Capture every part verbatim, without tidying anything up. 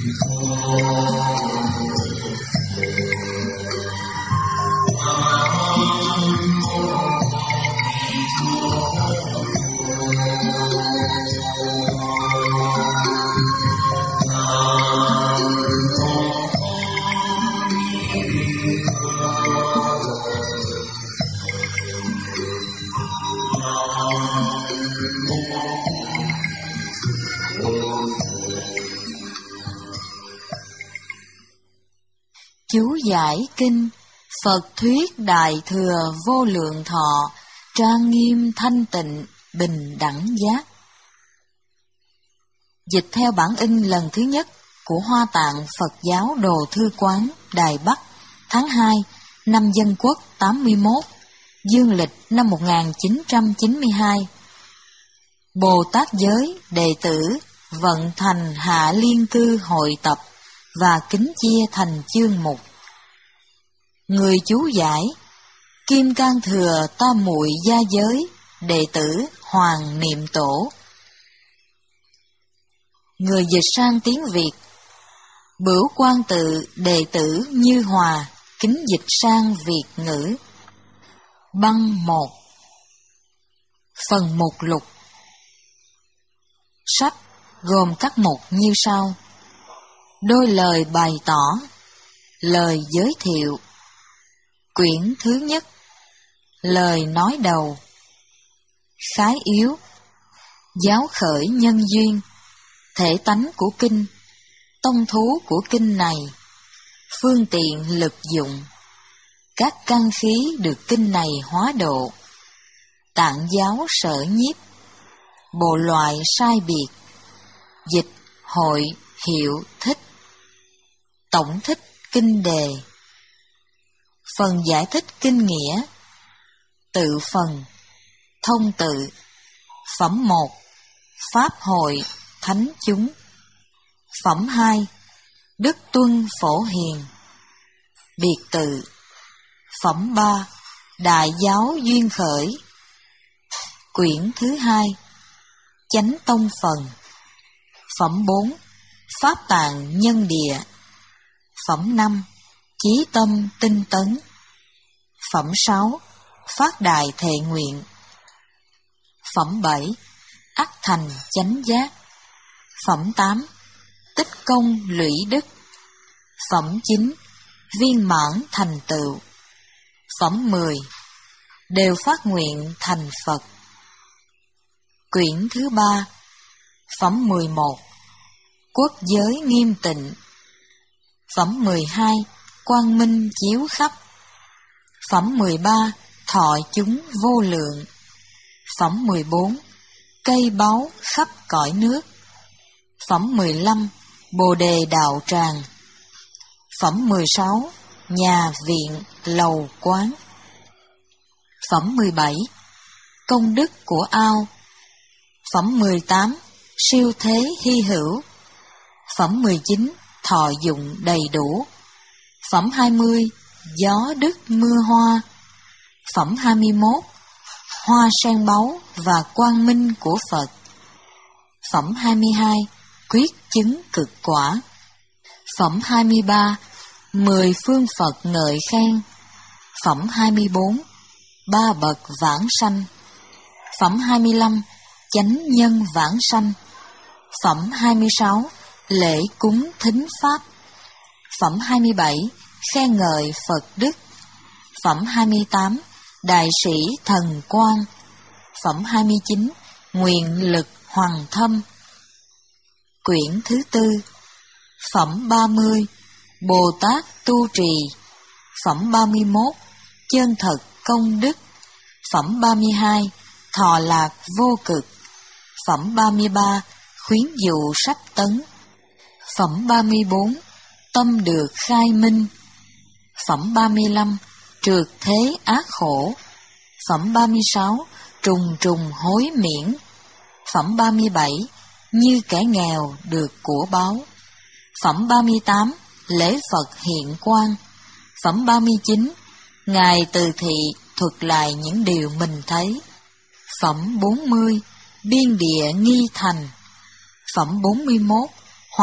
Chú giải kinh Phật thuyết Đại Thừa Vô Lượng Thọ, trang nghiêm thanh tịnh, bình đẳng giác. Dịch theo bản in lần thứ nhất của Hoa Tạng Phật giáo Đồ Thư Quán, Đài Bắc, tháng hai năm Dân Quốc tám mươi mốt, dương lịch năm một nghìn chín trăm chín mươi hai. Bồ Tát giới đệ tử vận thành Hạ Liên Cư hội tập và kính chia thành chương mục. Người chú giải: Kim Cang Thừa Tam Muội Gia Giới, đệ tử Hoàng Niệm Tổ. Người dịch sang tiếng Việt: Bửu Quan Tự đệ tử Như Hòa, kính dịch sang Việt ngữ. Băng một. Phần mục lục. Sách gồm các mục như sau: Đôi lời bày tỏ, lời giới thiệu. Quyển thứ nhất, lời nói đầu. Khái yếu, giáo khởi nhân duyên, thể tánh của kinh, tông thú của kinh này, phương tiện lực dụng, các căn khí được kinh này hóa độ, tạng giáo sở nhiếp, bộ loại sai biệt, dịch, hội, hiệu, thích, tổng thích kinh đề. Phần giải thích kinh nghĩa. Tự phần, thông tự. Phẩm một, Pháp hội, thánh chúng. Phẩm hai, Đức tuân phổ hiền. Biệt tự. Phẩm ba, Đại giáo duyên khởi. Quyển thứ hai, Chánh tông phần. Phẩm bốn, Pháp tạng nhân địa. Phẩm năm, Chí tâm tinh tấn. Phẩm sáu, Phát đại thệ nguyện. Phẩm bảy, Ắt thành chánh giác. Phẩm tám, Tích công lũy đức. Phẩm chín, Viên mãn thành tựu. Phẩm mười, Đều phát nguyện thành Phật. Quyển thứ ba. Phẩm mười một, Quốc giới nghiêm tịnh. Phẩm mười hai, Quang minh chiếu khắp. Phẩm mười ba, Thọ chúng vô lượng. Phẩm mười bốn, Cây báu khắp cõi nước. Phẩm mười lăm, Bồ đề đạo tràng. Phẩm mười sáu, Nhà viện lầu quán. Phẩm mười bảy, Công đức của ao. Phẩm mười tám, Siêu thế hy hữu. Phẩm mười chín, Thọ dụng đầy đủ. Phẩm hai mươi, Gió đức mưa hoa. Phẩm hai mươi mốt, Hoa sen báu và quang minh của Phật. Phẩm hai mươi hai, Quyết chứng cực quả. Phẩm hai mươi ba, Mười phương Phật ngợi khen. Phẩm hai mươi bốn, Ba bậc vãng sanh. Phẩm hai mươi lăm, Chánh nhân vãng sanh. Phẩm hai mươi sáu, Lễ cúng thính pháp. Phẩm hai mươi bảy, Khen ngợi Phật đức. Phẩm hai mươi tám, Đại sĩ thần quang. Phẩm hai mươi chín, Nguyện lực hoàng thâm. Quyển thứ tư. Phẩm ba mươi, Bồ Tát tu trì. Phẩm ba mươi mốt, Chân thật công đức. Phẩm ba mươi hai, Thọ lạc vô cực. Phẩm ba mươi ba, Khuyến dụ sách tấn. Phẩm ba mươi bốn, Tâm được khai minh. Phẩm ba mươi lăm, Trượt thế ác khổ. Phẩm ba mươi sáu, Trùng trùng hối miễn. Phẩm ba mươi bảy, Như kẻ nghèo được của báo. Phẩm ba mươi tám, Lễ Phật hiện quang. Phẩm ba mươi chín, Ngài từ thị thuật lại những điều mình thấy. Phẩm bốn mươi, Biên địa nghi thành. Phẩm bốn mươi mốt, Hoặc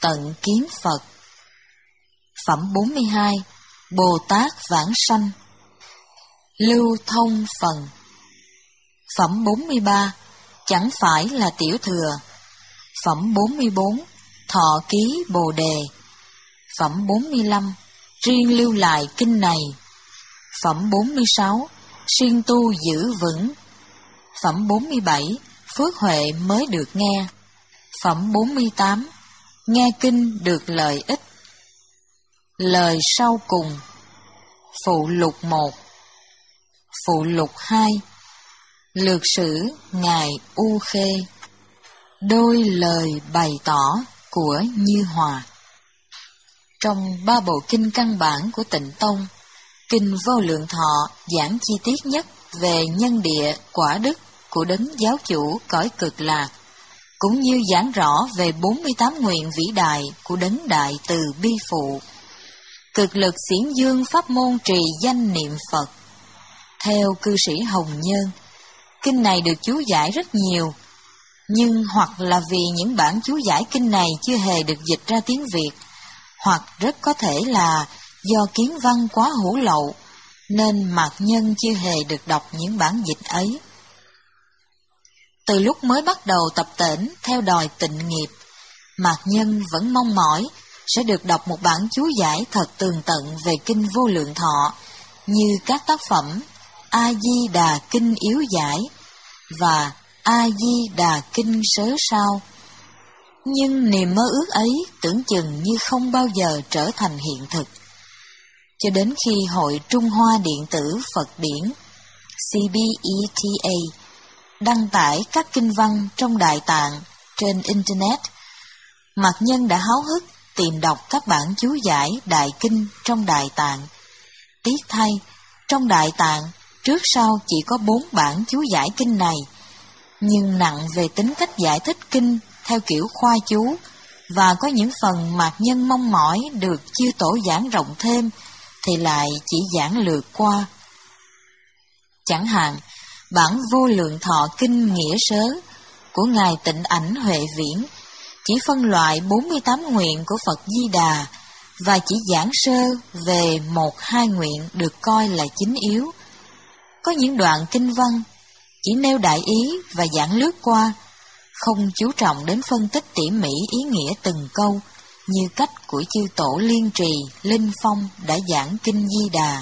tận kiến Phật. Phẩm bốn mươi hai. Bồ Tát vãng sanh. Lưu thông phần. Phẩm bốn mươi ba. Chẳng phải là tiểu thừa. Phẩm bốn mươi bốn. Thọ ký Bồ Đề. Phẩm bốn mươi lăm. Riêng lưu lại kinh này. Phẩm bốn mươi sáu. Siêng tu giữ vững. Phẩm bốn mươi bảy. Phước huệ mới được nghe. Phẩm bốn mươi tám. Nghe kinh được lợi ích. Lời sau cùng. Phụ lục một. Phụ lục hai. Lược sử Ngài U Khê. Đôi lời bày tỏ của Như Hòa. Trong ba bộ kinh căn bản của Tịnh Tông, Kinh Vô Lượng Thọ giảng chi tiết nhất về nhân địa quả đức của đấng giáo chủ cõi Cực Lạc, cũng như giảng rõ về bốn mươi tám nguyện vĩ đại của đấng Đại Từ Bi Phụ. Cực lực xiển dương pháp môn trì danh niệm Phật. Theo cư sĩ Hồng Nhân, kinh này được chú giải rất nhiều, nhưng hoặc là vì những bản chú giải kinh này chưa hề được dịch ra tiếng Việt, hoặc rất có thể là do kiến văn quá hủ lậu, nên Mạc Nhân chưa hề được đọc những bản dịch ấy. Từ lúc mới bắt đầu tập tễnh theo đòi tịnh nghiệp, Mạc Nhân vẫn mong mỏi sẽ được đọc một bản chú giải thật tường tận về Kinh Vô Lượng Thọ, như các tác phẩm A Di Đà Kinh Yếu Giải và A Di Đà Kinh Sớ Sao. Nhưng niềm mơ ước ấy tưởng chừng như không bao giờ trở thành hiện thực. Cho đến khi Hội Trung Hoa Điện tử Phật Điển C B E T A đăng tải các kinh văn trong Đại Tạng trên Internet, Mạc Nhân đã háo hức tìm đọc các bản chú giải Đại Kinh trong Đại Tạng. Tiếc thay, trong Đại Tạng trước sau chỉ có bốn bản chú giải kinh này, nhưng nặng về tính cách giải thích kinh theo kiểu khoa chú, và có những phần Mạc Nhân mong mỏi được chư tổ giảng rộng thêm thì lại chỉ giảng lược qua. Chẳng hạn, bản Vô Lượng Thọ Kinh Nghĩa Sớ của Ngài Tịnh Ảnh Huệ Viễn chỉ phân loại bốn mươi tám nguyện của Phật Di Đà và chỉ giảng sơ về một hai nguyện được coi là chính yếu. Có những đoạn kinh văn chỉ nêu đại ý và giảng lướt qua, không chú trọng đến phân tích tỉ mỉ ý nghĩa từng câu, như cách của chư tổ Liên Trì, Linh Phong đã giảng Kinh Di Đà.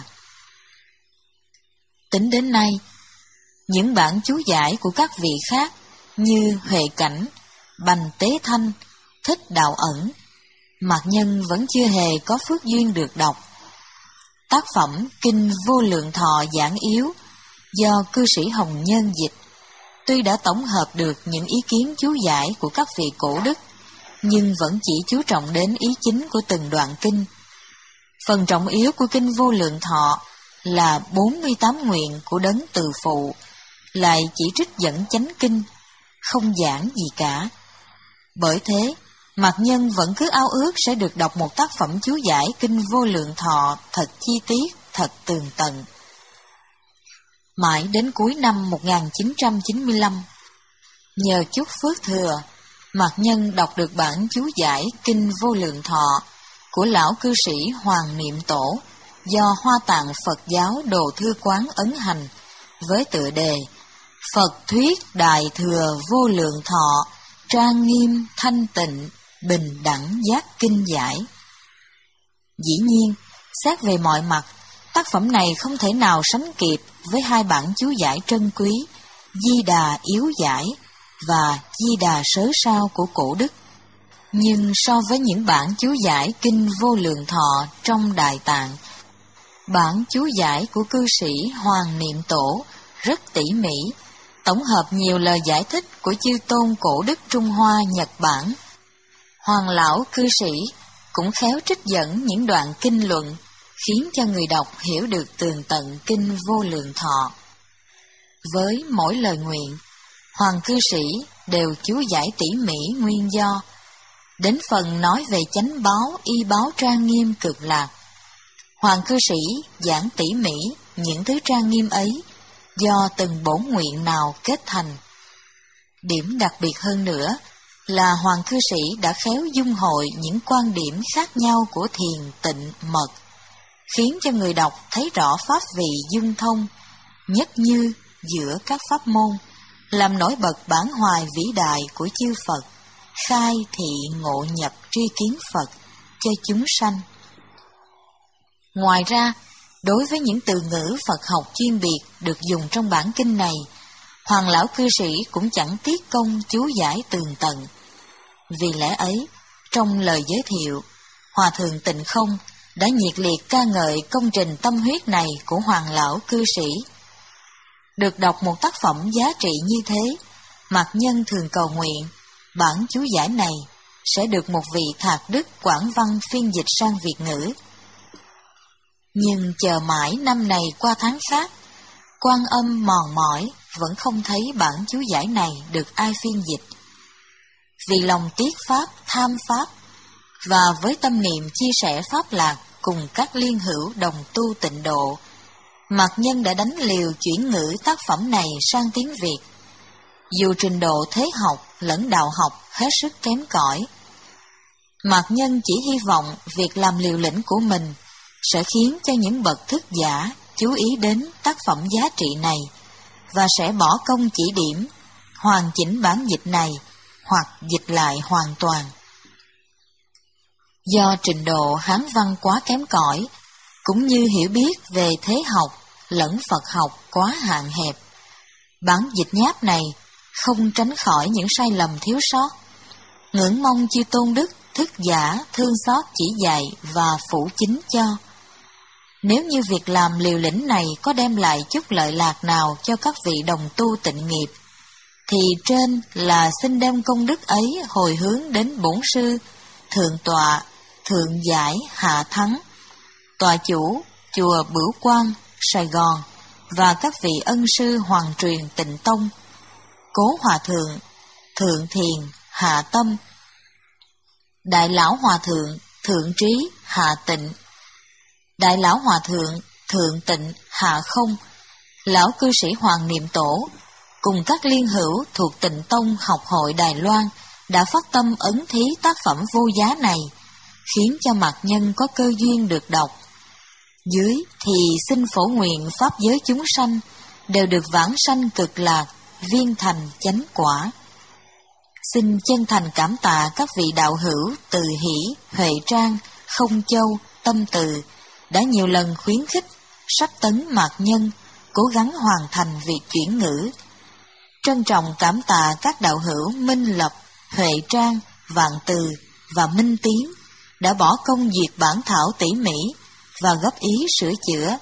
Tính đến nay, những bản chú giải của các vị khác như Huệ Cảnh, Bành Tế Thanh, Thích Đạo Ẩn, Mạc Nhân vẫn chưa hề có phước duyên được đọc. Tác phẩm Kinh Vô Lượng Thọ giảng yếu do cư sĩ Hồng Nhân dịch, tuy đã tổng hợp được những ý kiến chú giải của các vị cổ đức, nhưng vẫn chỉ chú trọng đến ý chính của từng đoạn kinh. Phần trọng yếu của Kinh Vô Lượng Thọ là bốn mươi tám nguyện của đấng Từ Phụ, lại chỉ trích dẫn chánh kinh, không giảng gì cả. Bởi thế, Mạc Nhân vẫn cứ ao ước sẽ được đọc một tác phẩm chú giải Kinh Vô Lượng Thọ thật chi tiết, thật tường tận. Mãi đến cuối năm một nghìn chín trăm chín mươi lăm, nhờ chút phước thừa, Mạc Nhân đọc được bản chú giải Kinh Vô Lượng Thọ của lão cư sĩ Hoàng Niệm Tổ do Hoa Tạng Phật giáo Đồ Thư Quán ấn hành, với tựa đề Phật Thuyết Đại Thừa Vô Lượng Thọ, trang nghiêm thanh tịnh, bình đẳng giác kinh giải. Dĩ nhiên, xét về mọi mặt, tác phẩm này không thể nào sánh kịp với hai bản chú giải trân quý Di Đà Yếu Giải và Di Đà Sớ Sao của cổ đức. Nhưng so với những bản chú giải Kinh Vô Lượng Thọ trong Đại Tạng, bản chú giải của cư sĩ Hoàng Niệm Tổ rất tỉ mỉ, tổng hợp nhiều lời giải thích của chư tôn cổ đức Trung Hoa, Nhật Bản. Hoàng lão cư sĩ cũng khéo trích dẫn những đoạn kinh luận, khiến cho người đọc hiểu được tường tận Kinh Vô Lượng Thọ. Với mỗi lời nguyện, Hoàng cư sĩ đều chú giải tỉ mỉ nguyên do. Đến phần nói về chánh báo, y báo trang nghiêm cực lạc, Hoàng cư sĩ giảng tỉ mỉ những thứ trang nghiêm ấy do từng bổn nguyện nào kết thành. Điểm đặc biệt hơn nữa là hoàng cư sĩ đã khéo dung hội những quan điểm khác nhau của thiền, tịnh, mật, khiến cho người đọc thấy rõ pháp vị dung thông, nhất như giữa các pháp môn, làm nổi bật bản hoài vĩ đại của chư Phật, khai thị ngộ nhập tri kiến Phật cho chúng sanh. Ngoài ra, đối với những từ ngữ Phật học chuyên biệt được dùng trong bản kinh này, Hoàng lão cư sĩ cũng chẳng tiếc công chú giải tường tận. Vì lẽ ấy, trong lời giới thiệu, Hòa thượng Tịnh Không đã nhiệt liệt ca ngợi công trình tâm huyết này của Hoàng lão cư sĩ. Được đọc một tác phẩm giá trị như thế, mạc nhân thường cầu nguyện bản chú giải này sẽ được một vị thạc đức quảng văn phiên dịch sang Việt ngữ. Nhưng chờ mãi năm này qua tháng khác, Quan Âm mòn mỏi vẫn không thấy bản chú giải này được ai phiên dịch. Vì lòng tiếc pháp, tham pháp, và với tâm niệm chia sẻ pháp lạc cùng các liên hữu đồng tu tịnh độ, mạc nhân đã đánh liều chuyển ngữ tác phẩm này sang tiếng Việt. Dù trình độ thế học lẫn đạo học hết sức kém cỏi, mạc nhân chỉ hy vọng việc làm liều lĩnh của mình sẽ khiến cho những bậc thức giả chú ý đến tác phẩm giá trị này và sẽ bỏ công chỉ điểm, hoàn chỉnh bản dịch này hoặc dịch lại hoàn toàn. Do trình độ Hán văn quá kém cỏi, cũng như hiểu biết về thế học lẫn Phật học quá hạn hẹp, bản dịch nháp này không tránh khỏi những sai lầm thiếu sót. Ngưỡng mong chư tôn đức thức giả thương xót chỉ dạy và phụ chính cho. Nếu như việc làm liều lĩnh này có đem lại chút lợi lạc nào cho các vị đồng tu tịnh nghiệp, thì trên là xin đem công đức ấy hồi hướng đến bổn sư, thượng tọa, thượng giải Hạ Thắng, tọa chủ chùa Bửu Quang, Sài Gòn và các vị ân sư hoàng truyền Tịnh Tông, Cố Hòa Thượng, Thượng Thiền, Hạ Tâm, Đại Lão Hòa Thượng, Thượng Trí, Hạ Tịnh, Đại Lão Hòa Thượng, Thượng Tịnh, Hạ Không, Lão Cư sĩ Hoàng Niệm Tổ, cùng các liên hữu thuộc Tịnh Tông học hội Đài Loan đã phát tâm ấn thí tác phẩm vô giá này, khiến cho mạc nhân có cơ duyên được đọc. Dưới thì xin phổ nguyện pháp giới chúng sanh đều được vãng sanh cực lạc, viên thành chánh quả. Xin chân thành cảm tạ các vị đạo hữu Từ Hỷ, Huệ Trang, Không Châu, Tâm Từ đã nhiều lần khuyến khích, sách tấn mạc nhân cố gắng hoàn thành việc chuyển ngữ. Trân trọng cảm tạ các đạo hữu Minh Lập, Huệ Trang, Vạn Từ và Minh Tiến đã bỏ công duyệt bản thảo tỉ mỉ và góp ý sửa chữa.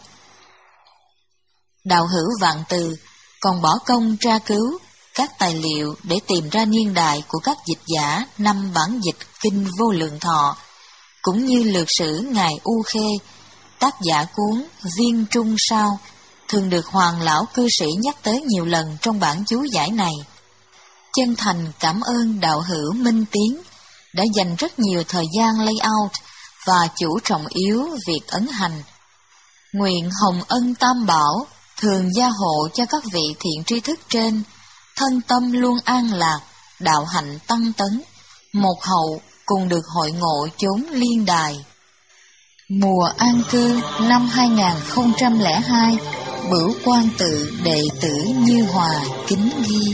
Đạo hữu Vạn Từ còn bỏ công tra cứu các tài liệu để tìm ra niên đại của các dịch giả năm bản dịch Kinh Vô Lượng Thọ, cũng như lược sử Ngài U Khê, tác giả cuốn Viên Trung Sao, thường được Hoàng lão cư sĩ nhắc tới nhiều lần trong bản chú giải này. Chân thành cảm ơn đạo hữu Minh Tiến đã dành rất nhiều thời gian layout và chủ trọng yếu việc ấn hành. Nguyện Hồng Ân Tam Bảo thường gia hộ cho các vị thiện tri thức trên, thân tâm luôn an lạc, đạo hạnh tăng tấn, một hậu cùng được hội ngộ chốn liên đài. Mùa an cư năm hai không không hai, Bửu Quang Tự đệ tử Như Hòa kính ghi.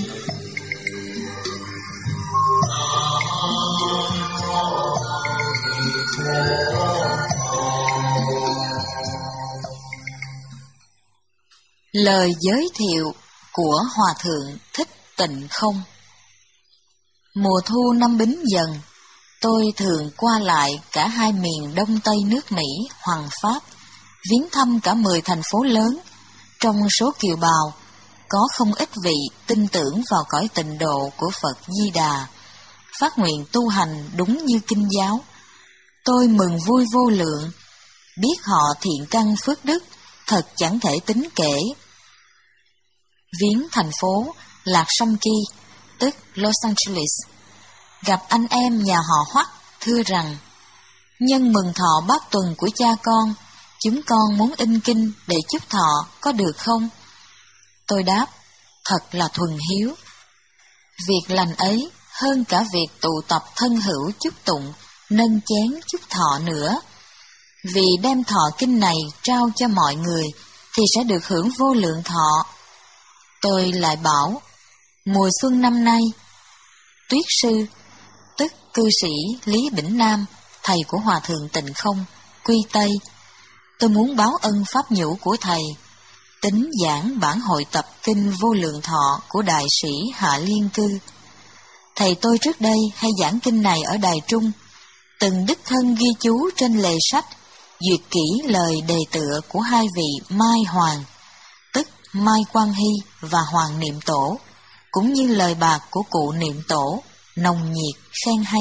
Lời giới thiệu của Hòa thượng Thích Tịnh Không. Mùa thu năm Bính Dần, tôi thường qua lại cả hai miền Đông Tây nước Mỹ, Hoàng Pháp, viếng thăm cả mười thành phố lớn. Trong số kiều bào, có không ít vị tin tưởng vào cõi tịnh độ của Phật Di Đà, phát nguyện tu hành đúng như kinh giáo. Tôi mừng vui vô lượng, biết họ thiện căn phước đức, thật chẳng thể tính kể. Viếng thành phố Lạc Sam Kỳ, tức Los Angeles, gặp anh em nhà họ Hoắc thưa rằng, nhân mừng thọ bát tuần của cha con, chúng con muốn in kinh để chúc thọ, có được không? Tôi đáp, thật là thuần hiếu. Việc lành ấy hơn cả việc tụ tập thân hữu chúc tụng, nâng chén chúc thọ nữa. Vì đem thọ kinh này trao cho mọi người thì sẽ được hưởng vô lượng thọ. Tôi lại bảo, mùa xuân năm nay, Tuyết sư, tức cư sĩ Lý Bỉnh Nam, thầy của Hòa thượng Tịnh Không, quy Tây, tôi muốn báo ân pháp nhũ của thầy, tính giảng bản hội tập kinh vô lượng thọ của đại sĩ Hạ Liên Cư. Thầy tôi trước đây hay giảng kinh này ở Đài Trung, từng đích thân ghi chú trên lề sách, duyệt kỹ lời đề tựa của hai vị Mai Hoàng, tức Mai Quang Hy và Hoàng Niệm Tổ, cũng như lời bạc của cụ Niệm Tổ, nồng nhiệt khen hay.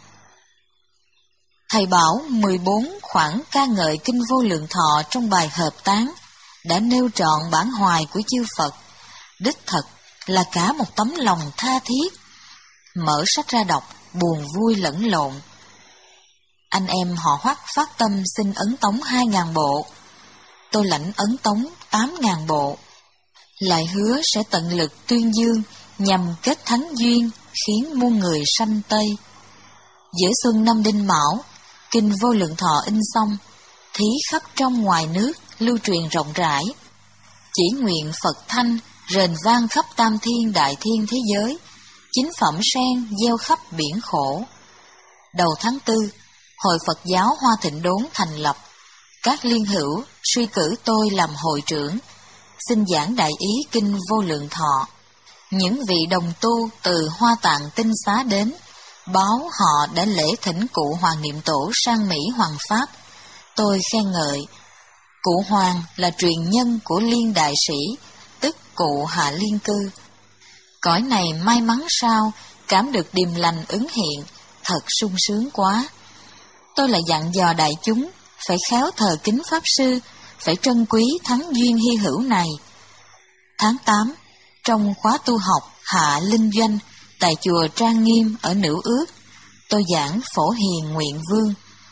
Thầy bảo mười bốn khoản ca ngợi kinh vô lượng thọ trong bài hợp tán đã nêu trọn bản hoài của chư Phật, đích thật là cả một tấm lòng tha thiết. Mở sách ra đọc, buồn vui lẫn lộn. Anh em họ Hoắc phát tâm xin ấn tống hai ngàn bộ, tôi lãnh ấn tống tám ngàn bộ, lại hứa sẽ tận lực tuyên dương nhằm kết thánh duyên, khiến muôn người sanh Tây. Giữa xuân năm Đinh Mão, kinh vô lượng thọ in xong, thí khắp trong ngoài nước lưu truyền rộng rãi. Chỉ nguyện Phật thanh rền vang khắp tam thiên đại thiên thế giới, chính phẩm sen gieo khắp biển khổ. Đầu tháng tư, Hội Phật giáo Hoa Thịnh Đốn thành lập, các liên hữu suy cử tôi làm hội trưởng, xin giảng đại ý kinh vô lượng thọ. Những vị đồng tu từ Hoa Tạng Tinh Xá đến, báo họ đã lễ thỉnh cụ Hoàng Niệm Tổ sang Mỹ Hoàng Pháp. Tôi khen ngợi, cụ Hoàng là truyền nhân của Liên đại sĩ, tức cụ Hạ Liên Cư. Cõi này may mắn sao, cảm được điềm lành ứng hiện, thật sung sướng quá. Tôi lại dặn dò đại chúng, phải khéo thờ kính Pháp Sư, phải trân quý thắng duyên hy hữu này. Tháng tám, trong khóa tu học Hạ Linh Doanh, tại chùa Trang Nghiêm ở Nữ Ước, tôi giảng Phổ Hiền Nguyện Vương.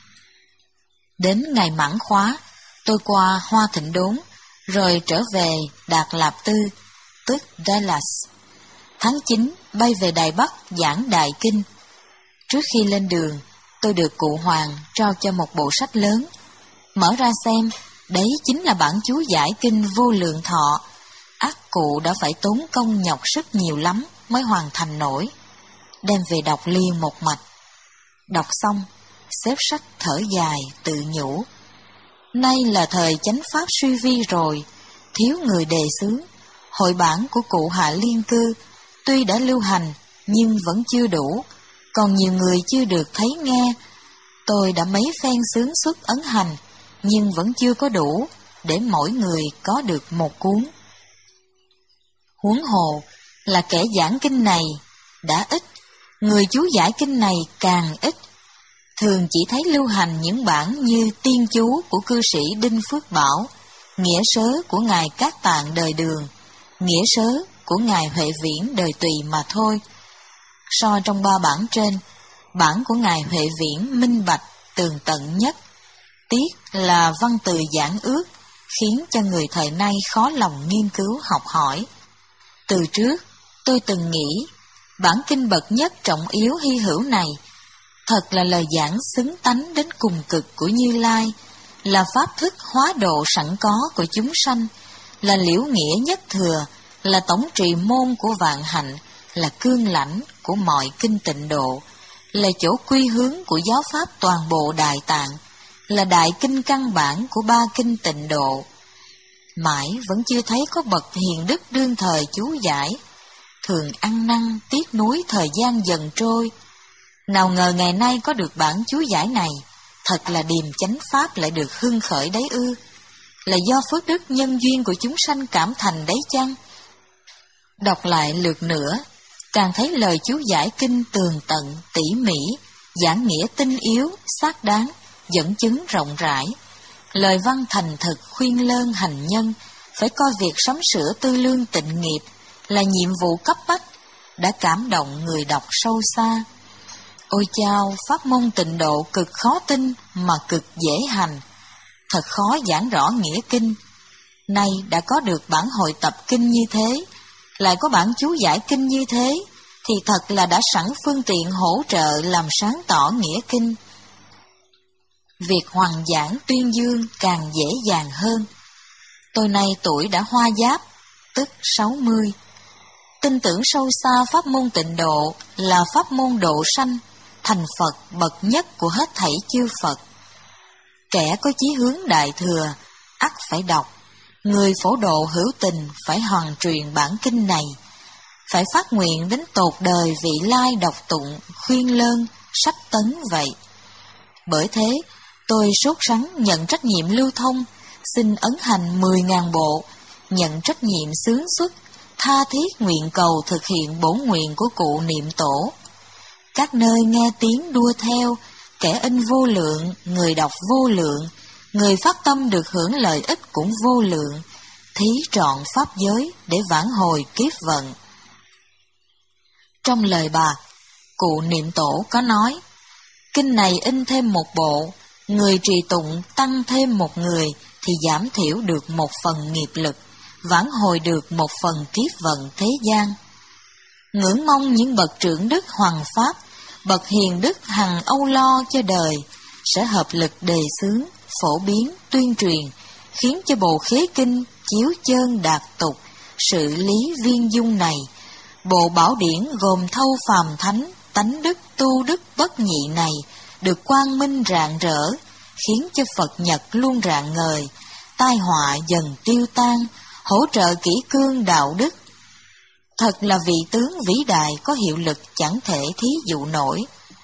Đến ngày mãn khóa, tôi qua Hoa Thịnh Đốn, rồi trở về Đạt Lạp Tư, tức Dallas. Tháng chín, bay về Đài Bắc giảng Đại Kinh. Trước khi lên đường, tôi được cụ Hoàng trao cho một bộ sách lớn. Mở ra xem, đấy chính là bản chú giải kinh vô lượng thọ. Ắt cụ đã phải tốn công nhọc sức nhiều lắm mới hoàn thành nổi. Đem về đọc liền một mạch. Đọc xong, xếp sách thở dài tự nhủ. Nay là thời chánh pháp suy vi rồi, thiếu người đề xướng. Hội bản của cụ Hạ Liên Cư tuy đã lưu hành nhưng vẫn chưa đủ, còn nhiều người chưa được thấy nghe. Tôi đã mấy phen xướng xuất ấn hành, nhưng vẫn chưa có đủ để mỗi người có được một cuốn. Huống hồ là kẻ giảng kinh này đã ít, người chú giải kinh này càng ít. Thường chỉ thấy lưu hành những bản như Tiên chú của cư sĩ Đinh Phước Bảo, Nghĩa sớ của ngài Cát Tạng đời Đường, Nghĩa sớ của ngài Huệ Viễn đời Tùy mà thôi. So trong ba bản trên, bản của ngài Huệ Viễn minh bạch tường tận nhất. Tiếc là văn từ giản ước, khiến cho người thời nay khó lòng nghiên cứu học hỏi. Từ trước, tôi từng nghĩ, bản kinh bậc nhất trọng yếu hy hữu này, thật là lời giảng xứng tánh đến cùng cực của Như Lai, là pháp thức hóa độ sẵn có của chúng sanh, là liễu nghĩa nhất thừa, là tổng trì môn của vạn hạnh, là cương lãnh của mọi kinh tịnh độ, là chỗ quy hướng của giáo pháp toàn bộ Đại Tạng, là đại kinh căn bản của ba kinh tịnh độ. Mãi vẫn chưa thấy có bậc hiền đức đương thời chú giải, thường ăn năn tiếc nuối thời gian dần trôi. Nào ngờ ngày nay có được bản chú giải này, thật là điềm chánh pháp lại được hưng khởi đấy ư? Là do phước đức nhân duyên của chúng sanh cảm thành đấy chăng? Đọc lại lượt nữa, càng thấy lời chú giải kinh tường tận, tỉ mỉ, giảng nghĩa tinh yếu, xác đáng, dẫn chứng rộng rãi. Lời văn thành thực khuyên lơn hành nhân, phải coi việc sắm sửa tư lương tịnh nghiệp là nhiệm vụ cấp bách, đã cảm động người đọc sâu xa. Ôi chao, pháp môn tịnh độ cực khó tin mà cực dễ hành, thật khó giảng rõ nghĩa kinh. Nay đã có được bản hội tập kinh như thế, lại có bản chú giải kinh như thế, thì thật là đã sẵn phương tiện hỗ trợ làm sáng tỏ nghĩa kinh. Việc hoằng giảng tuyên dương càng dễ dàng hơn. Tôi nay tuổi đã hoa giáp, tức sáu mươi. Tin tưởng sâu xa pháp môn tịnh độ là pháp môn độ sanh, thành Phật bậc nhất của hết thảy chư Phật. Kẻ có chí hướng đại thừa, ắt phải đọc. Người phổ độ hữu tình phải hoàn truyền bản kinh này, phải phát nguyện đến tột đời vị lai đọc tụng, khuyên lơn, sách tấn vậy. Bởi thế, tôi sốt sắng nhận trách nhiệm lưu thông, xin ấn hành mười ngàn bộ, nhận trách nhiệm xướng xuất, tha thiết nguyện cầu thực hiện bổn nguyện của cụ Niệm Tổ. Các nơi nghe tiếng đua theo, kẻ in vô lượng, người đọc vô lượng, người phát tâm được hưởng lợi ích cũng vô lượng, thí trọn pháp giới để vãn hồi kiếp vận. Trong lời bạc, cụ Niệm Tổ có nói, kinh này in thêm một bộ, người trì tụng tăng thêm một người thì giảm thiểu được một phần nghiệp lực, vãn hồi được một phần kiếp vận thế gian. Ngưỡng mong những bậc trưởng đức hoàng pháp, bậc hiền đức hằng âu lo cho đời, sẽ hợp lực đề xướng, phổ biến, tuyên truyền, khiến cho bộ khế kinh chiếu chơn đạt tục, sự lý viên dung này. Bộ bảo điển gồm thâu phàm thánh, tánh đức tu đức bất nhị này, được quang minh rạng rỡ, khiến cho Phật Nhật luôn rạng ngời, tai họa dần tiêu tan, hỗ trợ kỷ cương đạo đức. Thật là vị tướng vĩ đại có hiệu lực chẳng thể thí dụ nổi.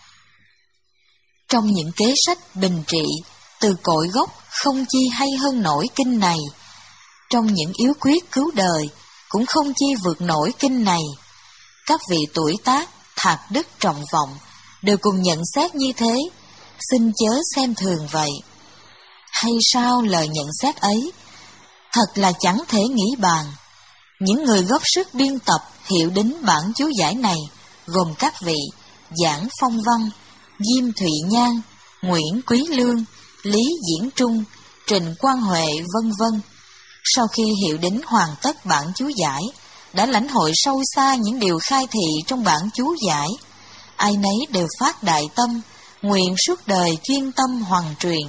Trong những kế sách bình trị, từ cội gốc không chi hay hơn nổi kinh này. Trong những yếu quyết cứu đời, cũng không chi vượt nổi kinh này. Các vị tuổi tác, thạc đức trọng vọng, đều cùng nhận xét như thế, xin chớ xem thường vậy. Hay sao lời nhận xét ấy? Thật là chẳng thể nghĩ bàn. Những người góp sức biên tập hiệu đính bản chú giải này, gồm các vị Giảng Phong Văn, Diêm Thụy Nhan, Nguyễn Quý Lương, Lý Diễn Trung, Trình Quang Huệ, vân vân. Sau khi hiệu đính hoàn tất bản chú giải, đã lãnh hội sâu xa những điều khai thị trong bản chú giải. Ai nấy đều phát đại tâm, nguyện suốt đời chuyên tâm hoàn truyền.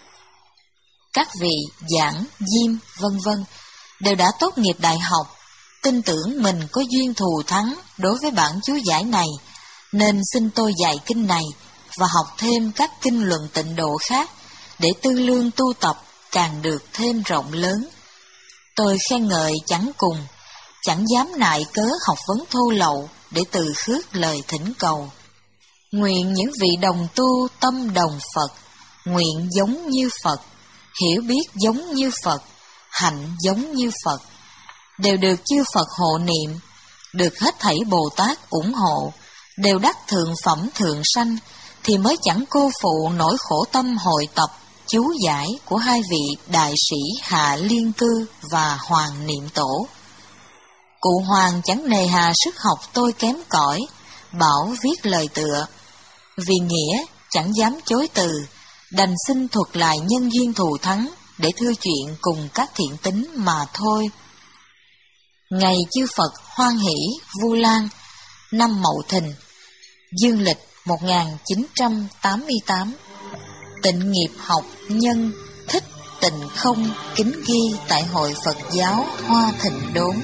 Các vị Giảng, Diêm, vân vân đều đã tốt nghiệp đại học, tin tưởng mình có duyên thù thắng đối với bản chú giải này, nên xin tôi dạy kinh này và học thêm các kinh luận tịnh độ khác, để tư lương tu tập càng được thêm rộng lớn. Tôi khen ngợi chẳng cùng, chẳng dám nại cớ học vấn thô lậu để từ khước lời thỉnh cầu. Nguyện những vị đồng tu tâm đồng Phật, nguyện giống như Phật, hiểu biết giống như Phật, hạnh giống như Phật, đều được chư Phật hộ niệm, được hết thảy Bồ Tát ủng hộ, đều đắc thượng phẩm thượng sanh, thì mới chẳng cô phụ nỗi khổ tâm hội tập chú giải của hai vị đại sĩ Hạ Liên Cư và Hoàng Niệm Tổ. Cụ Hoàng chẳng nề hà sức học tôi kém cỏi, bảo viết lời tựa. Vì nghĩa chẳng dám chối từ, đành xin thuật lại nhân duyên thù thắng để thưa chuyện cùng các thiện tín mà thôi. Ngày chư Phật hoan hỷ Vu Lan, năm Mậu Thìn, dương lịch một nghìn chín trăm tám mươi tám. Tịnh nghiệp học nhân thích tịnh không kính ghi tại Hội Phật giáo Hoa Thịnh Đốn.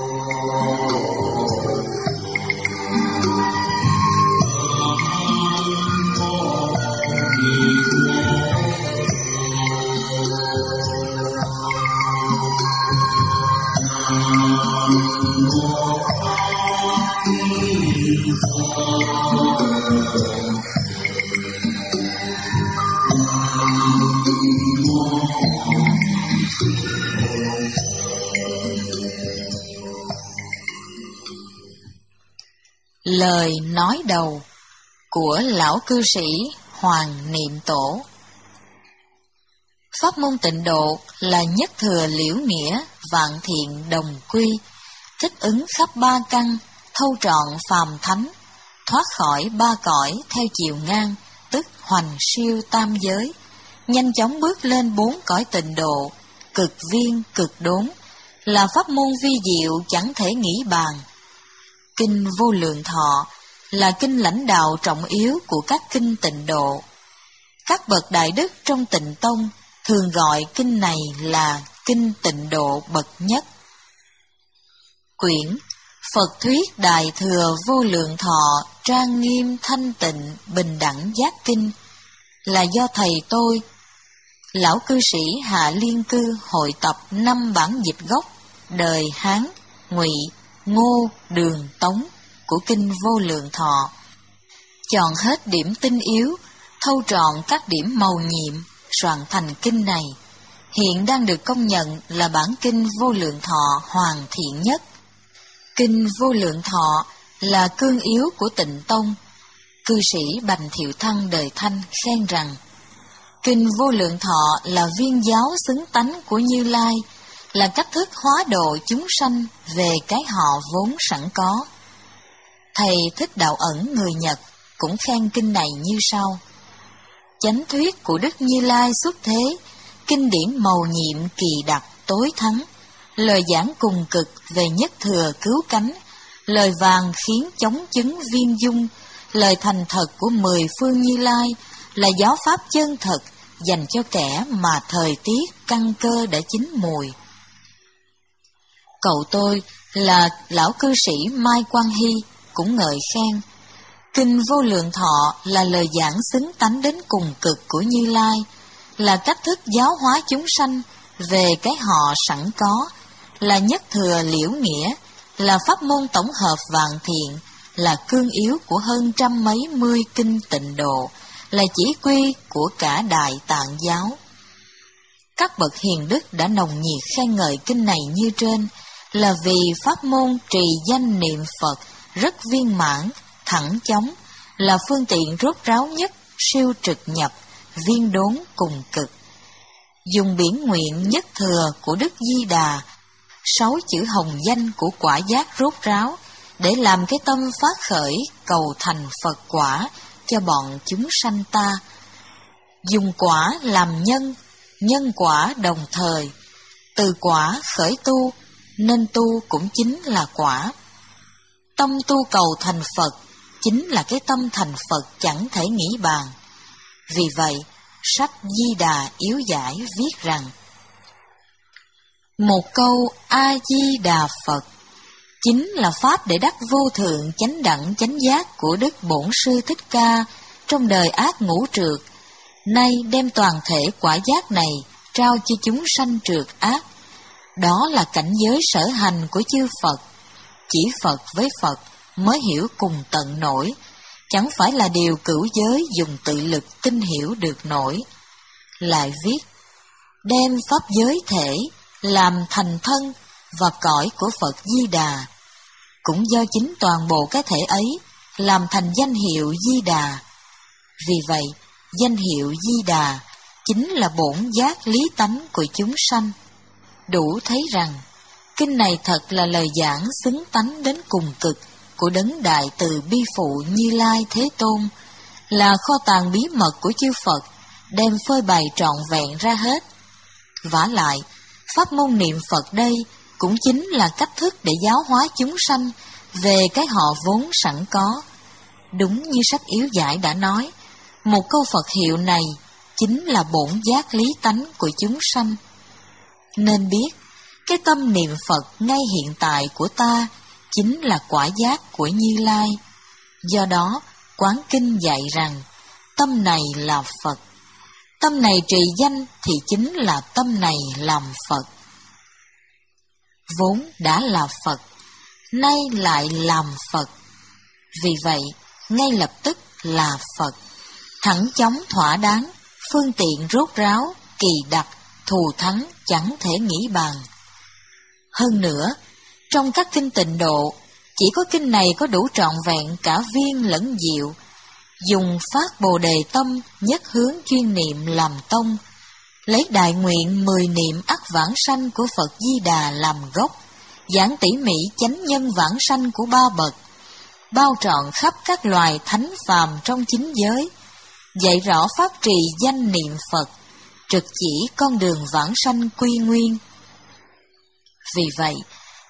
Lời nói đầu của lão cư sĩ Hoàng Niệm Tổ. Pháp môn tịnh độ là nhất thừa liễu nghĩa, vạn thiện đồng quy, thích ứng khắp ba căn, thâu trọn phàm thánh, thoát khỏi ba cõi theo chiều ngang, tức hoành siêu tam giới, nhanh chóng bước lên bốn cõi tịnh độ, cực viên cực đốn, là pháp môn vi diệu chẳng thể nghĩ bàn. Kinh Vô Lượng Thọ là kinh lãnh đạo trọng yếu của các kinh Tịnh Độ. Các bậc đại đức trong Tịnh Tông thường gọi kinh này là kinh Tịnh Độ bậc nhất. Quyển Phật Thuyết Đại Thừa Vô Lượng Thọ Trang Nghiêm Thanh Tịnh Bình Đẳng Giác Kinh là do thầy tôi, lão cư sĩ Hạ Liên Cư hội tập năm bản dịch gốc đời Hán, Ngụy, Ngô, Đường, Tống của kinh Vô Lượng Thọ, chọn hết điểm tinh yếu, thâu trọn các điểm mầu nhiệm, soạn thành kinh này, hiện đang được công nhận là bản kinh Vô Lượng Thọ hoàn thiện nhất. Kinh Vô Lượng Thọ là cương yếu của Tịnh Tông. Cư sĩ Bành Thiệu Thăng đời Thanh khen rằng, kinh Vô Lượng Thọ là viên giáo xứng tánh của Như Lai, là cách thức hóa độ chúng sanh về cái họ vốn sẵn có. Thầy Thích Đạo Ẩn người Nhật cũng khen kinh này như sau: chánh thuyết của Đức Như Lai xuất thế, kinh điển mầu nhiệm kỳ đặc tối thắng, lời giảng cùng cực về nhất thừa cứu cánh, lời vàng khiến chống chứng viên dung, lời thành thật của mười phương Như Lai là giáo pháp chân thật dành cho kẻ mà thời tiết căn cơ đã chín mùi. Cậu tôi là lão cư sĩ Mai Quang Hy cũng ngợi khen, kinh Vô Lượng Thọ là lời giảng xứng tánh đến cùng cực của Như Lai, là cách thức giáo hóa chúng sanh về cái họ sẵn có, là nhất thừa liễu nghĩa, là pháp môn tổng hợp vạn thiện, là cương yếu của hơn trăm mấy mươi kinh Tịnh Độ, là chỉ quy của cả Đại Tạng giáo. Các bậc hiền đức đã nồng nhiệt khen ngợi kinh này như trên, là vì pháp môn trì danh niệm Phật rất viên mãn, thẳng chóng, là phương tiện rốt ráo nhất, siêu trực nhập, viên đốn cùng cực. Dùng biển nguyện nhất thừa của Đức Di Đà, sáu chữ hồng danh của quả giác rốt ráo, để làm cái tâm phát khởi cầu thành Phật quả cho bọn chúng sanh ta. Dùng quả làm nhân, nhân quả đồng thời, từ quả khởi tu, nên tu cũng chính là quả. Tâm tu cầu thành Phật chính là cái tâm thành Phật chẳng thể nghĩ bàn. Vì vậy, sách Di Đà Yếu Giải viết rằng: một câu A-di-đà Phật chính là pháp để đắc vô thượng chánh đẳng chánh giác của Đức Bổn Sư Thích Ca trong đời ác ngũ trượt, nay đem toàn thể quả giác này trao cho chúng sanh trượt ác. Đó là cảnh giới sở hành của chư Phật. Chỉ Phật với Phật mới hiểu cùng tận nổi, chẳng phải là điều cửu giới dùng tự lực tin hiểu được nổi. Lại viết: đem pháp giới thể làm thành thân và cõi của Phật Di Đà, cũng do chính toàn bộ cái thể ấy làm thành danh hiệu Di Đà. Vì vậy, danh hiệu Di Đà chính là bổn giác lý tánh của chúng sanh. Đủ thấy rằng, kinh này thật là lời giảng xứng tánh đến cùng cực của đấng đại từ bi phụ Như Lai Thế Tôn, là kho tàng bí mật của chư Phật, đem phơi bày trọn vẹn ra hết. Vả lại, pháp môn niệm Phật đây cũng chính là cách thức để giáo hóa chúng sanh về cái họ vốn sẵn có. Đúng như sách Yếu Giải đã nói, một câu Phật hiệu này chính là bổn giác lý tánh của chúng sanh. Nên biết, cái tâm niệm Phật ngay hiện tại của ta chính là quả giác của Như Lai. Do đó, Quán Kinh dạy rằng, tâm này là Phật. Tâm này trì danh thì chính là tâm này làm Phật. Vốn đã là Phật, nay lại làm Phật. Vì vậy, ngay lập tức là Phật. Thẳng chóng thỏa đáng, phương tiện rốt ráo, kỳ đặc, thù thắng chẳng thể nghĩ bàn. Hơn nữa, trong các kinh Tịnh Độ, chỉ có kinh này có đủ trọn vẹn cả viên lẫn diệu, dùng phát Bồ Đề tâm nhất hướng chuyên niệm làm tông, lấy đại nguyện mười niệm ắt vãng sanh của Phật Di Đà làm gốc, giảng tỉ mỉ chánh nhân vãng sanh của ba bậc, bao trọn khắp các loài thánh phàm trong chín giới, dạy rõ pháp trì danh niệm Phật, trực chỉ con đường vãng sanh quy nguyên. Vì vậy,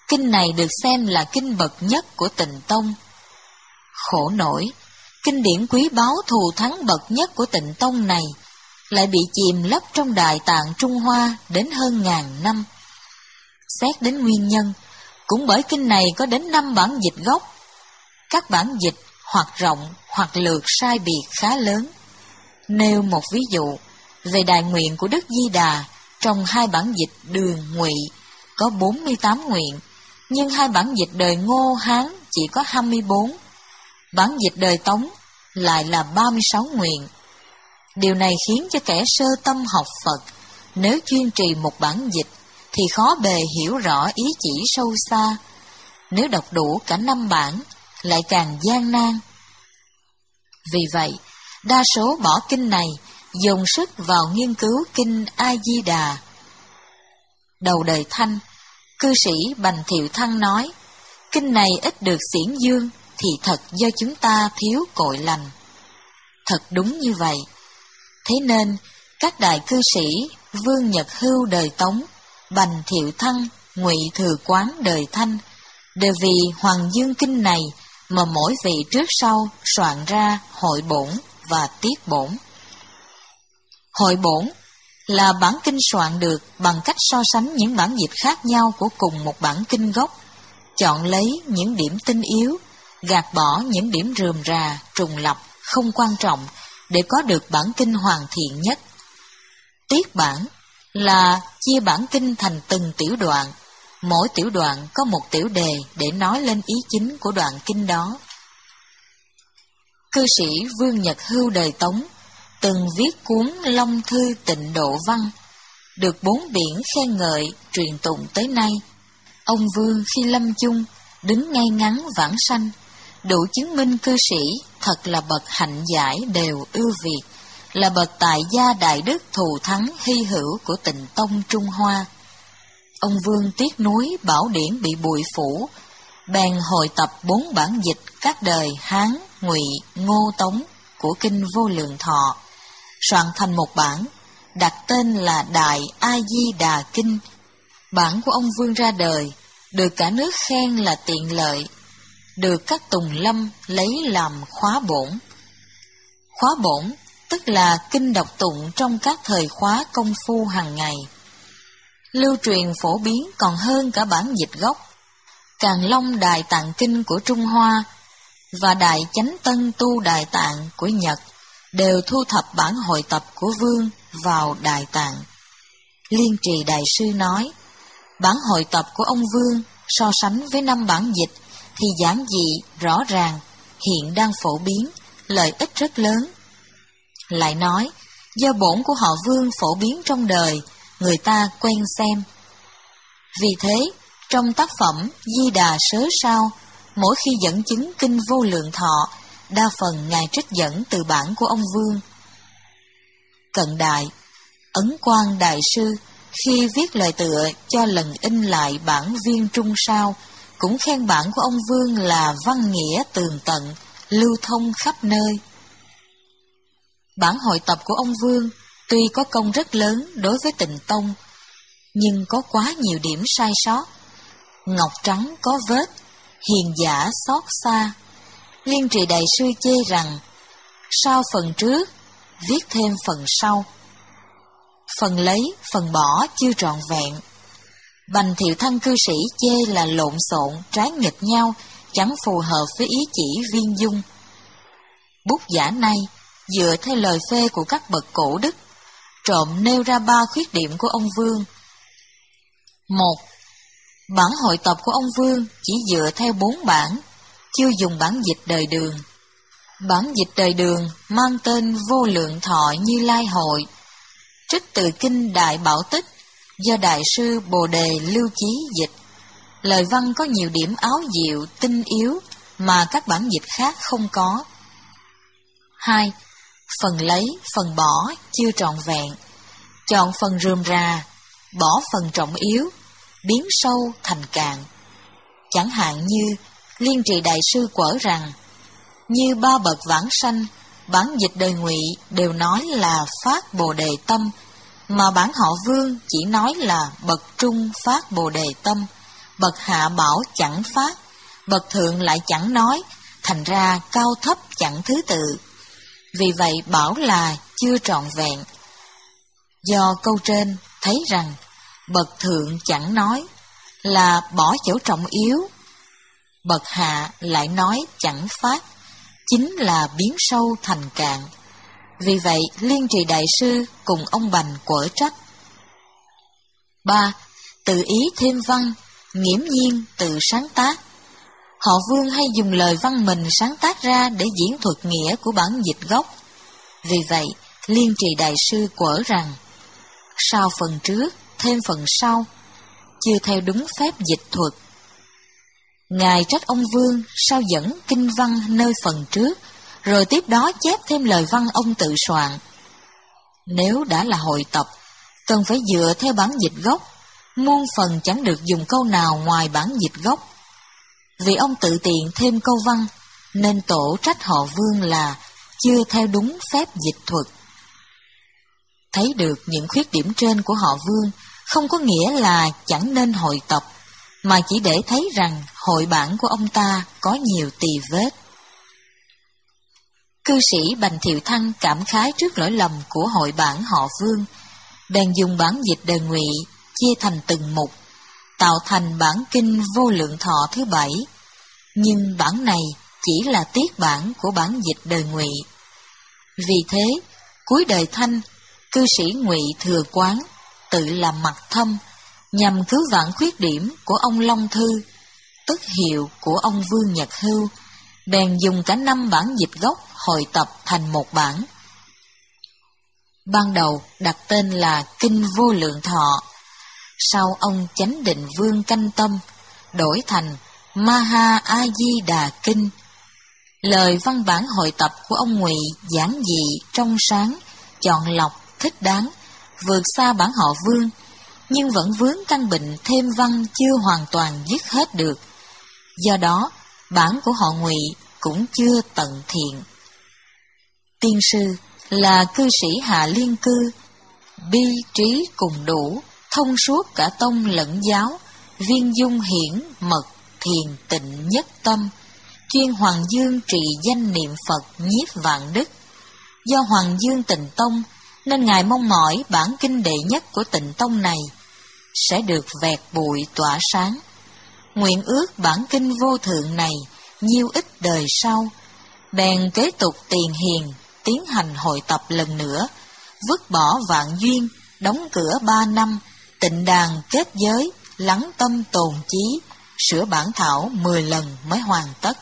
Kinh này được xem là kinh bậc nhất của Tịnh Tông. Khổ nổi, kinh điển quý báu thù thắng bậc nhất của Tịnh Tông này lại bị chìm lấp trong Đại Tạng Trung Hoa đến hơn ngàn năm. Xét đến nguyên nhân, cũng bởi kinh này có đến năm bản dịch gốc. Các bản dịch hoặc rộng hoặc lược sai biệt khá lớn. Nêu một ví dụ, về đại nguyện của Đức Di Đà, trong hai bản dịch Đường, Ngụy có bốn mươi tám nguyện, nhưng hai bản dịch đời Ngô, Hán chỉ có hai mươi bốn. Bản dịch đời Tống lại là ba mươi sáu nguyện. Điều này khiến cho kẻ sơ tâm học Phật, nếu chuyên trì một bản dịch, thì khó bề hiểu rõ ý chỉ sâu xa. Nếu đọc đủ cả năm bản, lại càng gian nan. Vì vậy, đa số bỏ kinh này, dồn sức vào nghiên cứu kinh A-di-đà. Đầu đời Thanh, cư sĩ Bành Thiệu Thăng nói, kinh này ít được xiển dương, thì thật do chúng ta thiếu cội lành. Thật đúng như vậy. Thế nên, các đại cư sĩ Vương Nhật Hưu đời Tống, Bành Thiệu Thăng, Ngụy Thừa Quán đời Thanh, đều vì Hoàng Dương kinh này mà mỗi vị trước sau soạn ra hội bổn và tiết bổn. Hội bổn là bản kinh soạn được bằng cách so sánh những bản dịch khác nhau của cùng một bản kinh gốc, chọn lấy những điểm tinh yếu, gạt bỏ những điểm rườm rà, trùng lặp, không quan trọng để có được bản kinh hoàn thiện nhất. Tiết bản là chia bản kinh thành từng tiểu đoạn, mỗi tiểu đoạn có một tiểu đề để nói lên ý chính của đoạn kinh đó. Cư sĩ Vương Nhật Hưu đời Tống từng viết cuốn Long Thư Tịnh Độ Văn, được bốn biển khen ngợi truyền tụng tới nay. Ông Vương khi lâm chung đứng ngay ngắn vãng sanh, đủ chứng minh cư sĩ thật là bậc hạnh giải đều ưu việt, là bậc tại gia đại đức thù thắng hy hữu của Tịnh Tông Trung Hoa. Ông Vương tiếc nuối bảo điển bị bụi phủ, bèn hội tập bốn bản dịch các đời Hán, Ngụy, Ngô, Tống của kinh Vô Lượng Thọ, soạn thành một bản, đặt tên là Đại A-di-đà Kinh. Bản của ông Vương ra đời, được cả nước khen là tiện lợi, được các tùng lâm lấy làm khóa bổn. Khóa bổn tức là kinh đọc tụng trong các thời khóa công phu hàng ngày. Lưu truyền phổ biến còn hơn cả bản dịch gốc. Càn Long Đại Tạng Kinh của Trung Hoa và Đại Chánh Tân Tu Đại Tạng của Nhật đều thu thập bản hội tập của Vương vào Đại Tạng. Liên Trì Đại Sư nói, bản hội tập của ông Vương so sánh với năm bản dịch thì giản dị, rõ ràng, hiện đang phổ biến, lợi ích rất lớn. Lại nói, do bổn của họ Vương phổ biến trong đời, người ta quen xem. Vì thế, trong tác phẩm Di Đà Sớ Sao, mỗi khi dẫn chứng kinh Vô Lượng Thọ, đa phần Ngài trích dẫn từ bản của ông Vương. Cận đại, Ấn Quang Đại Sư, khi viết lời tựa cho lần in lại bản Viên Trung Sao, cũng khen bản của ông Vương là văn nghĩa tường tận, lưu thông khắp nơi. Bản hội tập của ông Vương tuy có công rất lớn đối với Tịnh Tông, nhưng có quá nhiều điểm sai sót. Ngọc trắng có vết, hiền giả xót xa. Liên Trì Đại Sư chê rằng, sau phần trước, viết thêm phần sau. Phần lấy, phần bỏ chưa trọn vẹn. Bành Thiệu Thăng cư sĩ chê là lộn xộn, trái nghịch nhau, chẳng phù hợp với ý chỉ viên dung. Bút giả này, dựa theo lời phê của các bậc cổ đức, trộm nêu ra ba khuyết điểm của ông Vương. Một, bản hội tập của ông Vương chỉ dựa theo bốn bản, chưa dùng bản dịch đời Đường. Bản dịch đời Đường mang tên Vô Lượng Thọ Như Lai Hội, trích từ kinh Đại Bảo Tích do Đại sư Bồ Đề Lưu Chí dịch. Lời văn có nhiều điểm áo diệu, tinh yếu mà các bản dịch khác không có. Hai, phần lấy, phần bỏ chưa trọn vẹn, chọn phần rườm rà, bỏ phần trọng yếu, biến sâu thành cạn. Chẳng hạn như Liên Trì Đại Sư quở rằng, như ba bậc vãng sanh, bản dịch đời Ngụy đều nói là phát Bồ Đề Tâm, mà bản họ Vương chỉ nói là bậc trung phát Bồ Đề Tâm, bậc hạ bảo chẳng phát, bậc thượng lại chẳng nói, thành ra cao thấp chẳng thứ tự. Vì vậy bảo là chưa trọn vẹn. Do câu trên thấy rằng bậc thượng chẳng nói là bỏ chỗ trọng yếu, bậc hạ lại nói chẳng phát, chính là biến sâu thành cạn. Vì vậy Liên Trì Đại Sư cùng ông Bành quở trách. ba. Tự ý thêm văn, nghiễm nhiên tự sáng tác. Họ Vương hay dùng lời văn mình sáng tác ra để diễn thuật nghĩa của bản dịch gốc. Vì vậy Liên Trì Đại Sư quở rằng sau phần trước thêm phần sau, chưa theo đúng phép dịch thuật. Ngài trách ông Vương sao dẫn kinh văn nơi phần trước, rồi tiếp đó chép thêm lời văn ông tự soạn. Nếu đã là hội tập, cần phải dựa theo bản dịch gốc, muôn phần chẳng được dùng câu nào ngoài bản dịch gốc. Vì ông tự tiện thêm câu văn, nên tổ trách họ Vương là chưa theo đúng phép dịch thuật. Thấy được những khuyết điểm trên của họ Vương không có nghĩa là chẳng nên hội tập, mà chỉ để thấy rằng hội bản của ông ta có nhiều tì vết. Cư sĩ Bành Thiệu Thăng cảm khái trước lỗi lầm của hội bản họ Vương, bèn dùng bản dịch Đời Ngụy chia thành từng mục, tạo thành bản kinh Vô Lượng Thọ thứ bảy. Nhưng bản này chỉ là tiết bản của bản dịch Đời Ngụy. Vì thế, cuối đời Thanh, cư sĩ Ngụy Thừa Quán tự làm mặt thâm, nhằm cứu vãn khuyết điểm của ông Long Thư, tức hiệu của ông Vương Nhật Hưu, bèn dùng cả năm bản dịch gốc hội tập thành một bản. Ban đầu đặt tên là Kinh Vô Lượng Thọ, sau ông Chánh Định Vương Canh Tâm đổi thành Maha A Di Đà Kinh. Lời văn bản hội tập của ông Ngụy giản dị, trong sáng, chọn lọc, thích đáng, vượt xa bản họ Vương, nhưng vẫn vướng căn bệnh thêm văn chưa hoàn toàn dứt hết được. Do đó, bản của họ Ngụy cũng chưa tận thiện. Tiên sư là cư sĩ Hạ Liên Cư, bi trí cùng đủ, thông suốt cả tông lẫn giáo, viên dung hiển mật thiền tịnh nhất tâm, chuyên Hoàng Dương trì danh niệm Phật nhiếp vạn đức. Do Hoàng Dương Tịnh Tông nên Ngài mong mỏi bản kinh đệ nhất của Tịnh Tông này sẽ được vẹt bụi tỏa sáng. Nguyện ước bản kinh vô thượng này nhiêu ích đời sau, bèn kế tục tiền hiền tiến hành hội tập lần nữa, vứt bỏ vạn duyên, đóng cửa ba năm, tịnh đàn kết giới, lắng tâm tồn chí, sửa bản thảo mười lần mới hoàn tất.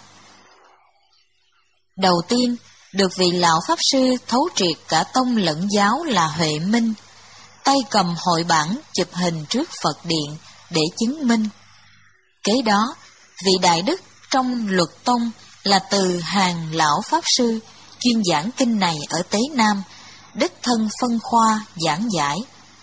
Đầu tiên, được vị lão Pháp Sư thấu triệt cả tông lẫn giáo là Huệ Minh, tay cầm hội bản chụp hình trước Phật Điện để chứng minh. Kế đó, vị Đại Đức trong Luật Tông là từ hàng lão Pháp Sư chuyên giảng kinh này ở Tế Nam, đích thân phân khoa giảng giải.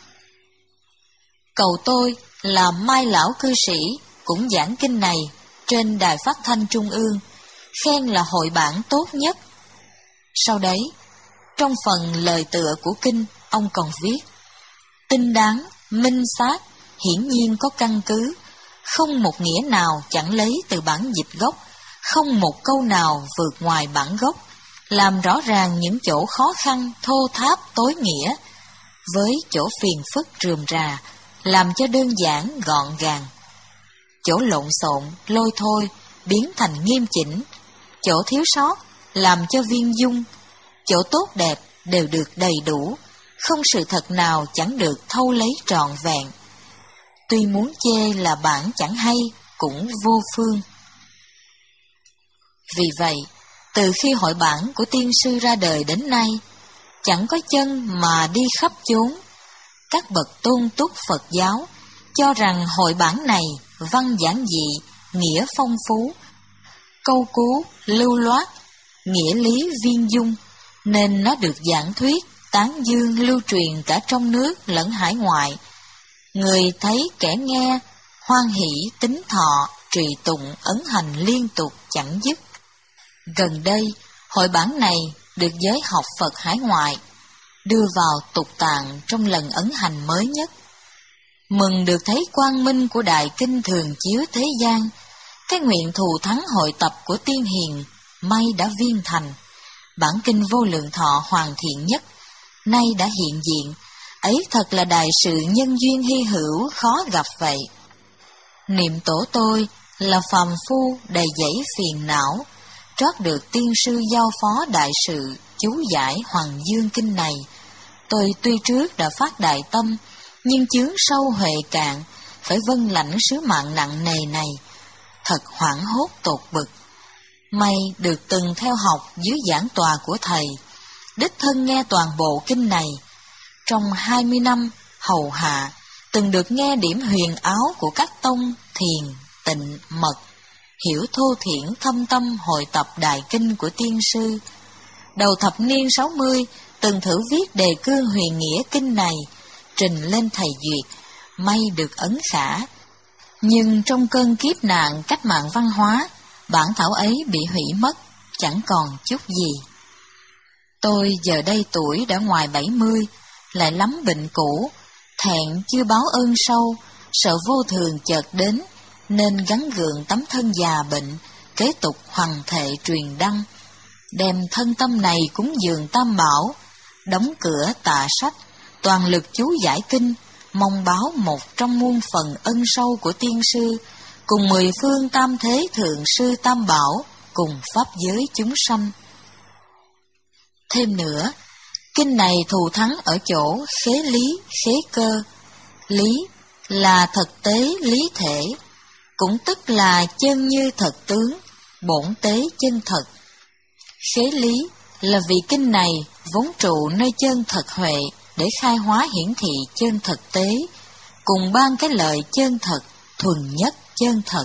Cầu tôi là Mai lão cư sĩ cũng giảng kinh này trên Đài Phát Thanh Trung ương, khen là hội bản tốt nhất. Sau đấy, trong phần lời tựa của kinh, ông còn viết: tinh đáng, minh xác, hiển nhiên có căn cứ, không một nghĩa nào chẳng lấy từ bản dịch gốc, không một câu nào vượt ngoài bản gốc, làm rõ ràng những chỗ khó khăn, thô tháp, tối nghĩa, với chỗ phiền phức rườm rà, làm cho đơn giản gọn gàng. Chỗ lộn xộn, lôi thôi, biến thành nghiêm chỉnh, chỗ thiếu sót, làm cho viên dung, chỗ tốt đẹp đều được đầy đủ, không sự thật nào chẳng được thâu lấy trọn vẹn. Tuy muốn chê là bản chẳng hay, cũng vô phương. Vì vậy, từ khi hội bản của tiên sư ra đời đến nay, chẳng có chân mà đi khắp chốn. Các bậc tôn túc Phật giáo cho rằng hội bản này văn giản dị, nghĩa phong phú, câu cú, lưu loát, nghĩa lý viên dung, nên nó được giảng thuyết, tán dương lưu truyền cả trong nước lẫn hải ngoại. Người thấy kẻ nghe, hoan hỷ tín thọ, trì tụng ấn hành liên tục chẳng dứt. Gần đây, hội bản này được giới học Phật hải ngoại đưa vào tục tạng trong lần ấn hành mới nhất. Mừng được thấy quang minh của đại kinh thường chiếu thế gian, cái nguyện thù thắng hội tập của tiên hiền may đã viên thành. Bản kinh Vô Lượng Thọ hoàn thiện nhất nay đã hiện diện, ấy thật là đại sự nhân duyên hy hữu khó gặp vậy. Niệm tổ tôi là phàm phu đầy dẫy phiền não, trót được tiên sư giao phó đại sự chú giải Hoàng Dương kinh này. Tôi tuy trước đã phát đại tâm, nhưng chướng sâu huệ cạn, phải vâng lãnh sứ mạng nặng nề này, thật hoảng hốt tột bực. May được từng theo học dưới giảng tòa của thầy, đích thân nghe toàn bộ kinh này. Trong hai mươi năm hầu hạ, từng được nghe điểm huyền áo của các tông thiền, tịnh, mật, hiểu thô thiển thâm tâm hội tập đại kinh của tiên sư. Đầu thập niên sáu mươi, từng thử viết đề cương huyền nghĩa kinh này, trình lên thầy duyệt, may được ấn khả. Nhưng trong cơn kiếp nạn cách mạng văn hóa, bản thảo ấy bị hủy mất, chẳng còn chút gì. Tôi giờ đây tuổi đã ngoài bảy mươi, lại lắm bệnh cũ, thẹn chưa báo ơn sâu, sợ vô thường chợt đến, nên gắn gượng tấm thân già bệnh, kế tục hoằng thệ truyền đăng, đem thân tâm này cúng dường Tam Bảo, đóng cửa tà sách, toàn lực chú giải kinh, mong báo một trong muôn phần ân sâu của tiên sư, cùng mười phương tam thế thượng sư Tam Bảo, cùng pháp giới chúng sanh. Thêm nữa, kinh này thù thắng ở chỗ khế lý, khế cơ. Lý là thực tế lý thể, cũng tức là chân như thật tướng, bổn tế chân thật. Khế lý là vì kinh này vốn trụ nơi chân thật huệ, để khai hóa hiển thị chân thực tế, cùng ban cái lợi chân thật, thuần nhất chân thật.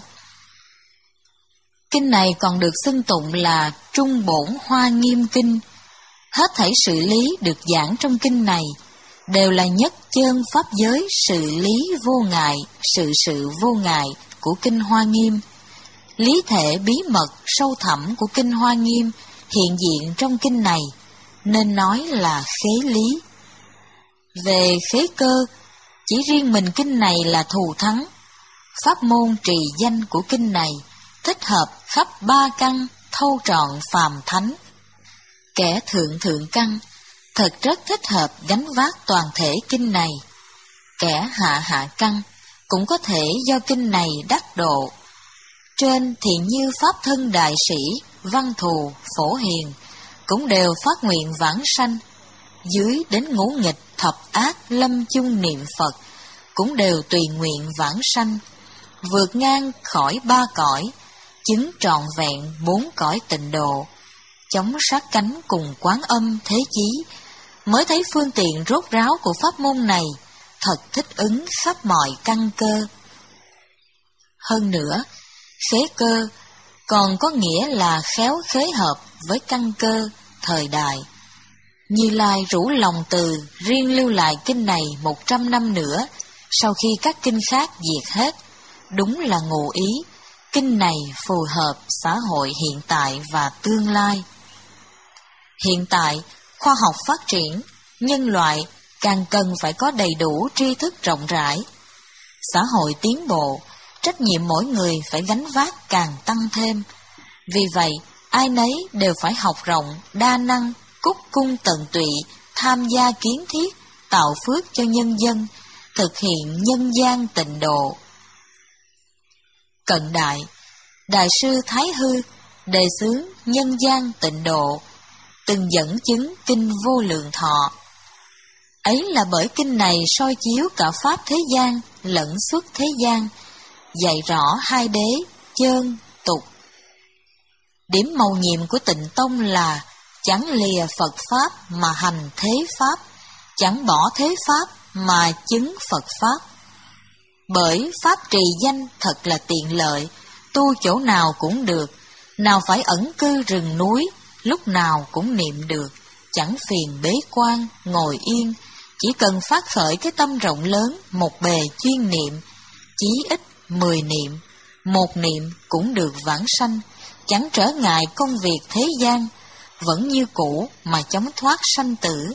Kinh này còn được xưng tụng là Trung Bổn Hoa Nghiêm Kinh. Hết thảy sự lý được giảng trong kinh này đều là nhất chân pháp giới sự lý vô ngại, sự sự vô ngại của kinh Hoa Nghiêm. Lý thể bí mật sâu thẳm của kinh Hoa Nghiêm hiện diện trong kinh này, nên nói là khế lý. Về khế cơ, chỉ riêng mình kinh này là thù thắng. Pháp môn trì danh của kinh này thích hợp khắp ba căn thâu trọn phàm thánh. Kẻ thượng thượng căn thật rất thích hợp gánh vác toàn thể kinh này. Kẻ hạ hạ căn cũng có thể do kinh này đắc độ. Trên thì như pháp thân đại sĩ, văn thù, phổ hiền cũng đều phát nguyện vãng sanh. Dưới đến ngũ nghịch, thập ác, lâm chung niệm Phật cũng đều tùy nguyện vãng sanh, vượt ngang khỏi ba cõi, chứng trọn vẹn bốn cõi tịnh độ, chống sát cánh cùng Quán Âm Thế Chí, mới thấy phương tiện rốt ráo của pháp môn này thật thích ứng khắp mọi căn cơ. Hơn nữa, khế cơ còn có nghĩa là khéo khế hợp với căn cơ thời đại. Như Lai rủ lòng từ riêng lưu lại kinh này một trăm năm nữa, sau khi các kinh khác diệt hết, đúng là ngụ ý kinh này phù hợp xã hội hiện tại và tương lai. Hiện tại, khoa học phát triển, nhân loại càng cần phải có đầy đủ tri thức rộng rãi. Xã hội tiến bộ, trách nhiệm mỗi người phải gánh vác càng tăng thêm. Vì vậy, ai nấy đều phải học rộng, đa năng, cúc cung tận tụy, tham gia kiến thiết, tạo phước cho nhân dân, thực hiện nhân gian tịnh độ. Cận đại, Đại sư Thái Hư đề xướng nhân gian tịnh độ, từng dẫn chứng kinh Vô Lượng Thọ. Ấy là bởi kinh này soi chiếu cả pháp thế gian lẫn xuất thế gian, dạy rõ hai đế, chơn, tục. Điểm mầu nhiệm của Tịnh Tông là chẳng lìa Phật Pháp mà hành thế Pháp, chẳng bỏ thế Pháp mà chứng Phật Pháp. Bởi Pháp trì danh thật là tiện lợi, tu chỗ nào cũng được, nào phải ẩn cư rừng núi, lúc nào cũng niệm được, chẳng phiền bế quan, ngồi yên, chỉ cần phát khởi cái tâm rộng lớn, một bề chuyên niệm, chí ít mười niệm, một niệm cũng được vãng sanh, chẳng trở ngại công việc thế gian, vẫn như cũ mà chống thoát sanh tử,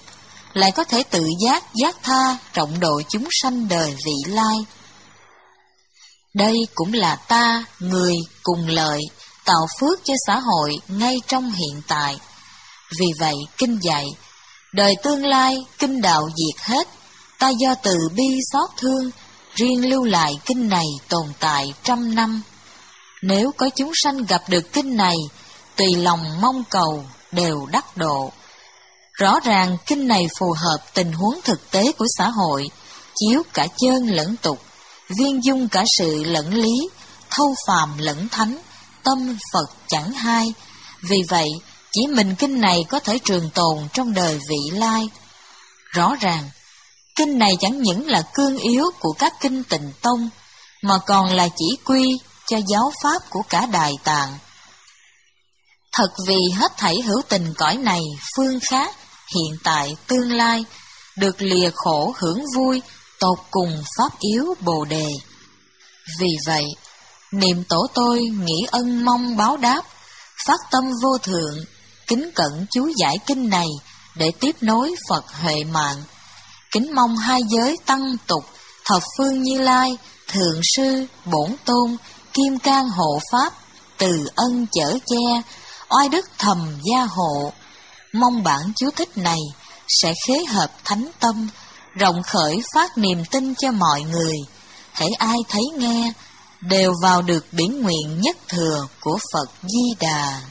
lại có thể tự giác giác tha rộng độ chúng sanh đời vị lai. Đây cũng là ta, người cùng lợi, tạo phước cho xã hội ngay trong hiện tại. Vì vậy, kinh dạy, đời tương lai, kinh đạo diệt hết, ta do từ bi xót thương, riêng lưu lại kinh này tồn tại trăm năm. Nếu có chúng sanh gặp được kinh này, tùy lòng mong cầu, đều đắc độ. Rõ ràng kinh này phù hợp tình huống thực tế của xã hội, chiếu cả chân lẫn tục, viên dung cả sự lẫn lý, thâu phàm lẫn thánh, tâm Phật chẳng hai. Vì vậy, chỉ mình kinh này có thể trường tồn trong đời vị lai. Rõ ràng, kinh này chẳng những là cương yếu của các kinh Tịnh Tông, mà còn là chỉ quy cho giáo pháp của cả Đại Tạng. Thật vì hết thảy hữu tình cõi này, phương khác, hiện tại, tương lai, được lìa khổ hưởng vui, tột cùng pháp yếu Bồ Đề. Vì vậy, niệm tổ tôi nghĩ ân mong báo đáp, phát tâm vô thượng, kính cẩn chú giải kinh này để tiếp nối Phật huệ mạng. Kính mong hai giới tăng tục, thập phương Như Lai, Thượng Sư, Bổn Tôn, Kim Cang hộ Pháp, từ ân chở che, oai đức thầm gia hộ. Mong bản chú thích này sẽ khế hợp thánh tâm, rộng khởi phát niềm tin cho mọi người. Hễ ai thấy nghe, đều vào được biển nguyện nhất thừa của Phật Di Đà.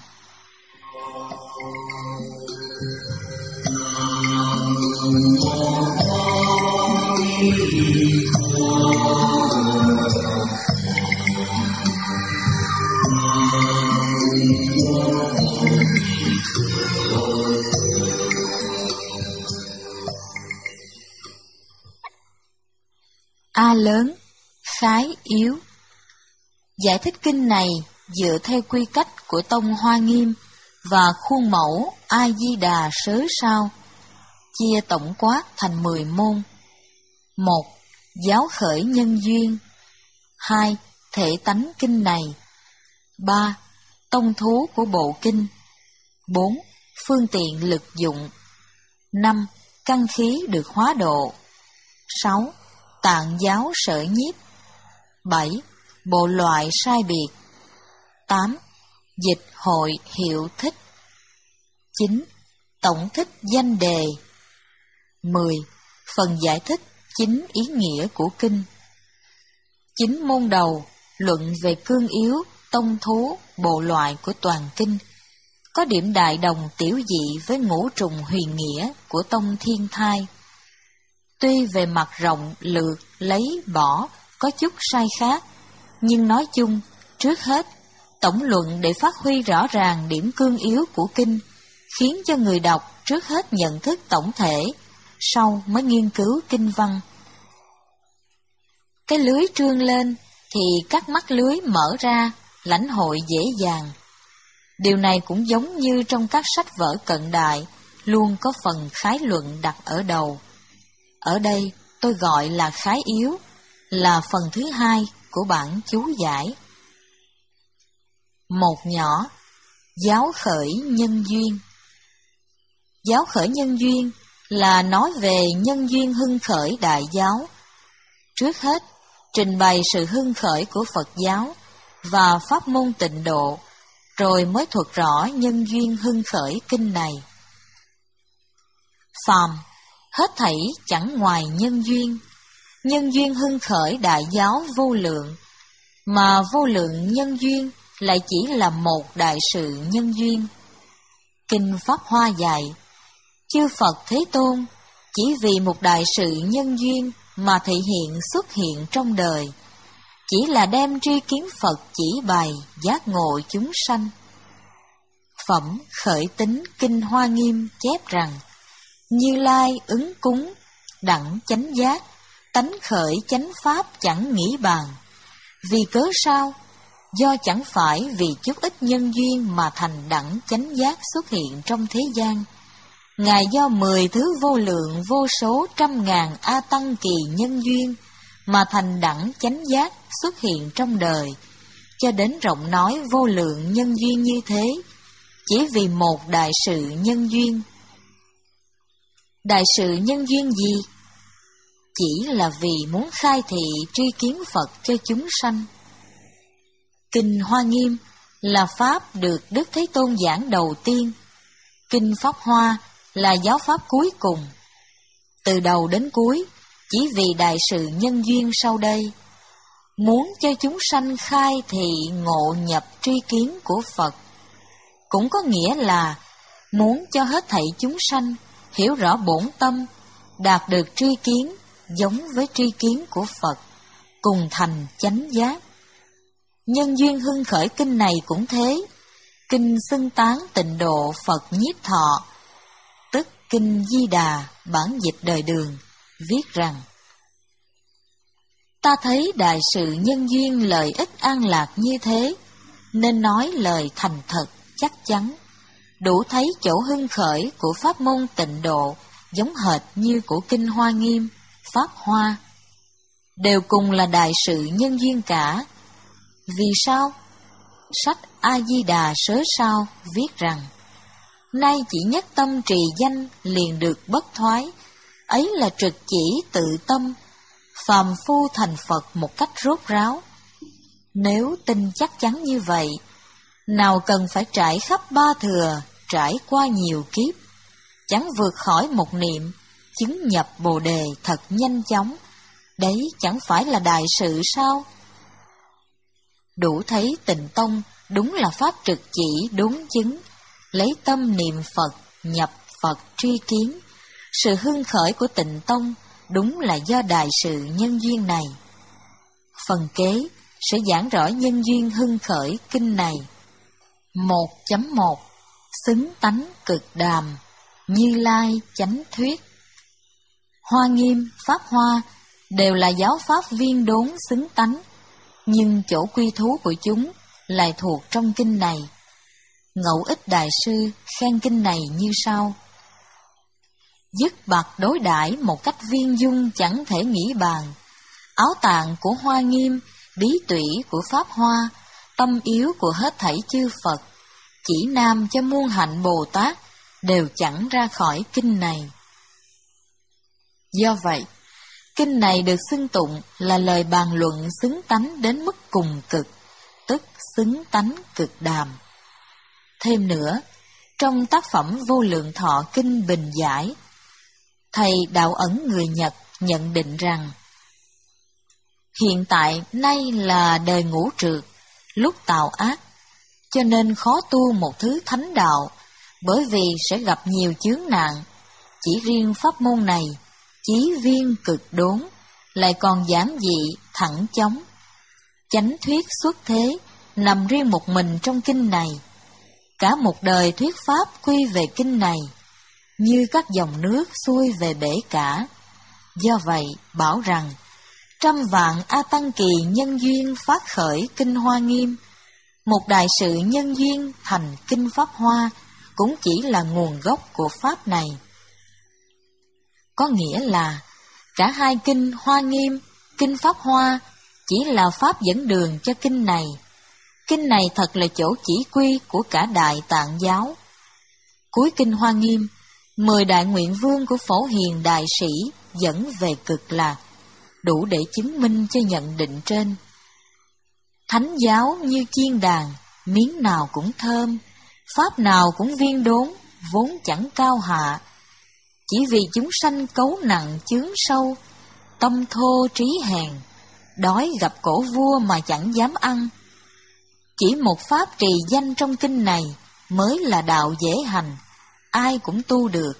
A lớn, khái yếu. Giải thích kinh này dựa theo quy cách của Tông Hoa Nghiêm và khuôn mẫu A-di-đà sớ sao, chia tổng quát thành mười môn. Một. Giáo khởi nhân duyên. Hai. Thể tánh kinh này. Ba. Tông thú của bộ kinh. Bốn. Phương tiện lực dụng. Năm. Căn khí được hóa độ. Sáu. Tạng giáo sở nhiếp. Bảy. Bộ loại sai biệt. Tám. Dịch hội hiệu thích. Chín. Tổng thích danh đề. Mười. Phần giải thích chính ý nghĩa của kinh. Chín môn đầu luận về cương yếu, tông thú, bộ loại của toàn kinh, có điểm đại đồng tiểu dị với ngũ trùng huyền nghĩa của tông Thiên Thai. Tuy về mặt rộng lược lấy bỏ có chút sai khác, nhưng nói chung, trước hết, tổng luận để phát huy rõ ràng điểm cương yếu của kinh, khiến cho người đọc trước hết nhận thức tổng thể, sau mới nghiên cứu kinh văn. Cái lưới trương lên thì các mắt lưới mở ra, lãnh hội dễ dàng. Điều này cũng giống như trong các sách vở cận đại, luôn có phần khái luận đặt ở đầu. Ở đây tôi gọi là khái yếu, là phần thứ hai của bản chú giải. Một nhỏ, giáo khởi nhân duyên. Giáo khởi nhân duyên là nói về nhân duyên hưng khởi đại giáo. Trước hết, trình bày sự hưng khởi của Phật giáo và pháp môn tịnh độ, rồi mới thuật rõ nhân duyên hưng khởi kinh này. Phàm, hết thảy chẳng ngoài nhân duyên. Nhân duyên hưng khởi đại giáo vô lượng, mà vô lượng nhân duyên lại chỉ là một đại sự nhân duyên. Kinh Pháp Hoa dạy, chư Phật Thế Tôn chỉ vì một đại sự nhân duyên mà thị hiện xuất hiện trong đời, chỉ là đem tri kiến Phật chỉ bày giác ngộ chúng sanh. Phẩm Khởi Tính Kinh Hoa Nghiêm chép rằng, Như Lai ứng cúng, đẳng chánh giác, tánh khởi chánh pháp chẳng nghĩ bàn. Vì cớ sao? Do chẳng phải vì chút ít nhân duyên mà thành đẳng chánh giác xuất hiện trong thế gian. Ngài do mười thứ vô lượng vô số trăm ngàn A Tăng kỳ nhân duyên mà thành đẳng chánh giác xuất hiện trong đời, cho đến rộng nói vô lượng nhân duyên như thế, chỉ vì một đại sự nhân duyên. Đại sự nhân duyên gì? Chỉ là vì muốn khai thị tri kiến Phật cho chúng sanh. Kinh Hoa Nghiêm là pháp được Đức Thế Tôn giảng đầu tiên. Kinh Pháp Hoa là giáo pháp cuối cùng. Từ đầu đến cuối, chỉ vì đại sự nhân duyên sau đây, muốn cho chúng sanh khai thị ngộ nhập tri kiến của Phật, cũng có nghĩa là muốn cho hết thảy chúng sanh hiểu rõ bổn tâm, đạt được tri kiến giống với tri kiến của Phật, cùng thành chánh giác. Nhân duyên hưng khởi kinh này cũng thế. Kinh xưng tán tịnh độ Phật Nhiếp Thọ, tức Kinh Di Đà bản dịch đời Đường, viết rằng: Ta thấy đại sự nhân duyên lợi ích an lạc như thế, nên nói lời thành thật, chắc chắn, đủ thấy chỗ hưng khởi của pháp môn tịnh độ giống hệt như của Kinh Hoa Nghiêm, Pháp Hoa. Đều cùng là đại sự nhân duyên cả. Vì sao? Sách A-di-đà sớ sao viết rằng: Nay chỉ nhất tâm trì danh liền được bất thoái, ấy là trực chỉ tự tâm, phàm phu thành Phật một cách rốt ráo. Nếu tin chắc chắn như vậy, nào cần phải trải khắp ba thừa, trải qua nhiều kiếp, chẳng vượt khỏi một niệm, chứng nhập Bồ Đề thật nhanh chóng. Đấy chẳng phải là đại sự sao? Đủ thấy Tịnh Tông đúng là pháp trực chỉ đúng chứng, lấy tâm niệm Phật, nhập Phật tri kiến. Sự hưng khởi của Tịnh Tông đúng là do đại sự nhân duyên này. Phần kế sẽ giảng rõ nhân duyên hưng khởi kinh này. một chấm một Xứng tánh cực đàm, Như Lai chánh thuyết. Hoa Nghiêm, Pháp Hoa đều là giáo pháp viên đốn xứng tánh, nhưng chỗ quy thú của chúng lại thuộc trong kinh này. Ngẫu Ích Đại Sư khen kinh này như sau: Dứt bặt đối đãi một cách viên dung chẳng thể nghĩ bàn. Áo tạng của Hoa Nghiêm, bí tủy của Pháp Hoa, tâm yếu của hết thảy chư Phật, chỉ nam cho muôn hạnh Bồ Tát, đều chẳng ra khỏi kinh này. Do vậy, kinh này được xưng tụng là lời bàn luận xứng tánh đến mức cùng cực, tức xứng tánh cực đàm. Thêm nữa, trong tác phẩm Vô Lượng Thọ Kinh Bình Giải, thầy Đạo Ẩn người Nhật nhận định rằng: Hiện tại nay là đời ngũ trượt, lúc tạo ác, cho nên khó tu một thứ thánh đạo, bởi vì sẽ gặp nhiều chướng nạn. Chỉ riêng pháp môn này, chí viên cực đốn, lại còn giản dị, thẳng chóng. Chánh thuyết xuất thế, nằm riêng một mình trong kinh này. Cả một đời thuyết pháp quy về kinh này, như các dòng nước xuôi về bể cả. Do vậy, bảo rằng, trăm vạn A Tăng Kỳ nhân duyên phát khởi kinh Hoa Nghiêm, một đại sự nhân duyên thành kinh Pháp Hoa, cũng chỉ là nguồn gốc của pháp này. Có nghĩa là, cả hai kinh Hoa Nghiêm, kinh Pháp Hoa chỉ là pháp dẫn đường cho kinh này. Kinh này thật là chỗ chỉ quy của cả Đại Tạng giáo. Cuối kinh Hoa Nghiêm, mười đại nguyện vương của Phổ Hiền đại sĩ dẫn về cực lạc, đủ để chứng minh cho nhận định trên. Thánh giáo như chiên đàn, miếng nào cũng thơm, pháp nào cũng viên đốn, vốn chẳng cao hạ. Chỉ vì chúng sanh cấu nặng chướng sâu, tâm thô trí hèn, đói gặp cổ vua mà chẳng dám ăn. Chỉ một pháp trì danh trong kinh này mới là đạo dễ hành, ai cũng tu được.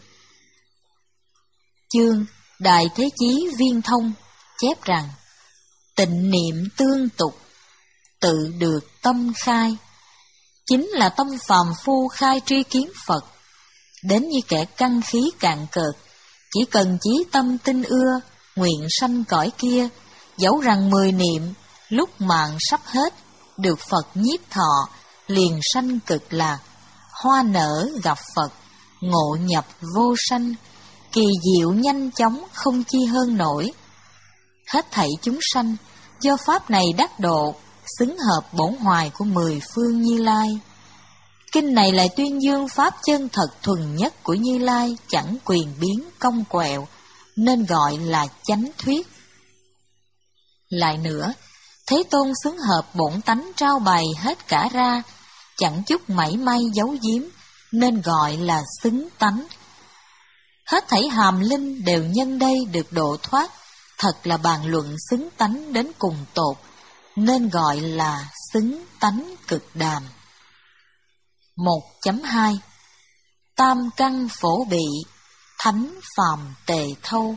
Chương Đại Thế Chí Viên Thông chép rằng: Tịnh niệm tương tục, tự được tâm khai, chính là tâm phàm phu khai tri kiến Phật. Đến như kẻ căn khí cạn cợt, chỉ cần chí tâm tin ưa, nguyện sanh cõi kia, dẫu rằng mười niệm, lúc mạng sắp hết, được Phật nhiếp thọ, liền sanh cực lạc, hoa nở gặp Phật, ngộ nhập vô sanh, kỳ diệu nhanh chóng không chi hơn nổi. Hết thảy chúng sanh, do pháp này đắc độ, xứng hợp bổn hoài của mười phương Như Lai. Kinh này lại tuyên dương pháp chân thật thuần nhất của Như Lai, chẳng quyền biến cong quẹo, nên gọi là chánh thuyết. Lại nữa, Thế Tôn xứng hợp bổn tánh trao bày hết cả ra, chẳng chút mảy may giấu giếm, nên gọi là xứng tánh. Hết thảy hàm linh đều nhân đây được độ thoát, thật là bàn luận xứng tánh đến cùng tột, nên gọi là xứng tánh cực đàm. một chấm hai Tam căn phổ bị, thánh phàm tề thâu.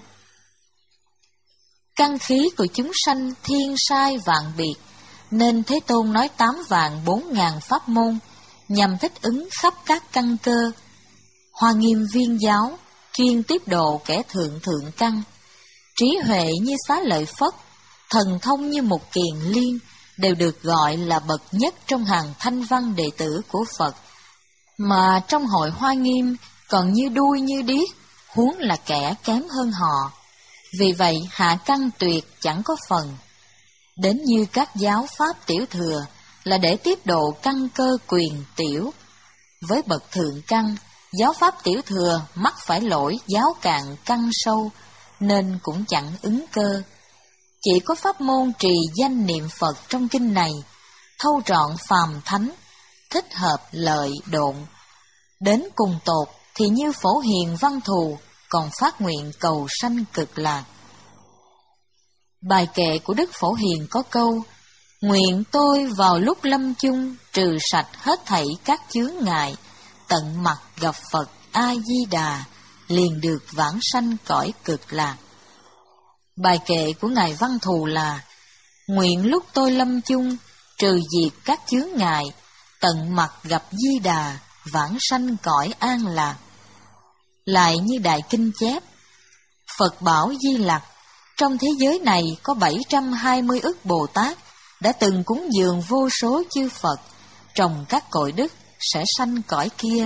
Căn khí của chúng sanh thiên sai vạn biệt, nên Thế Tôn nói tám vạn bốn ngàn pháp môn, nhằm thích ứng khắp các căn cơ. Hoa Nghiêm viên giáo, chuyên tiếp độ kẻ thượng thượng căn. Trí huệ như Xá Lợi Phất, thần thông như Mục Kiền Liên, đều được gọi là bậc nhất trong hàng thanh văn đệ tử của Phật. Mà trong hội Hoa Nghiêm còn như đuôi như điếc, huống là kẻ kém hơn họ. Vì vậy hạ căn tuyệt chẳng có phần. Đến như các giáo pháp tiểu thừa là để tiếp độ căn cơ quyền tiểu. Với bậc thượng căn, giáo pháp tiểu thừa mắc phải lỗi giáo cạn căn sâu, nên cũng chẳng ứng cơ. Chỉ có pháp môn trì danh niệm Phật trong kinh này, thâu trọn phàm thánh, thích hợp lợi độn. Đến cùng tột thì như Phổ Hiền Văn Thù, còn phát nguyện cầu sanh cực lạc. Bài kệ của Đức Phổ Hiền có câu: nguyện tôi vào lúc lâm chung, trừ sạch hết thảy các chướng ngại, tận mặt gặp Phật A-di-đà, liền được vãng sanh cõi cực lạc. Bài kệ của Ngài Văn Thù là: nguyện lúc tôi lâm chung, trừ diệt các chướng ngại, tận mặt gặp Di Đà, vãng sanh cõi an lạc. Lại như Đại Kinh chép: Phật bảo Di Lặc, trong thế giới này có bảy trăm hai mươi ức Bồ Tát đã từng cúng dường vô số chư Phật, trồng các cội đức sẽ sanh cõi kia.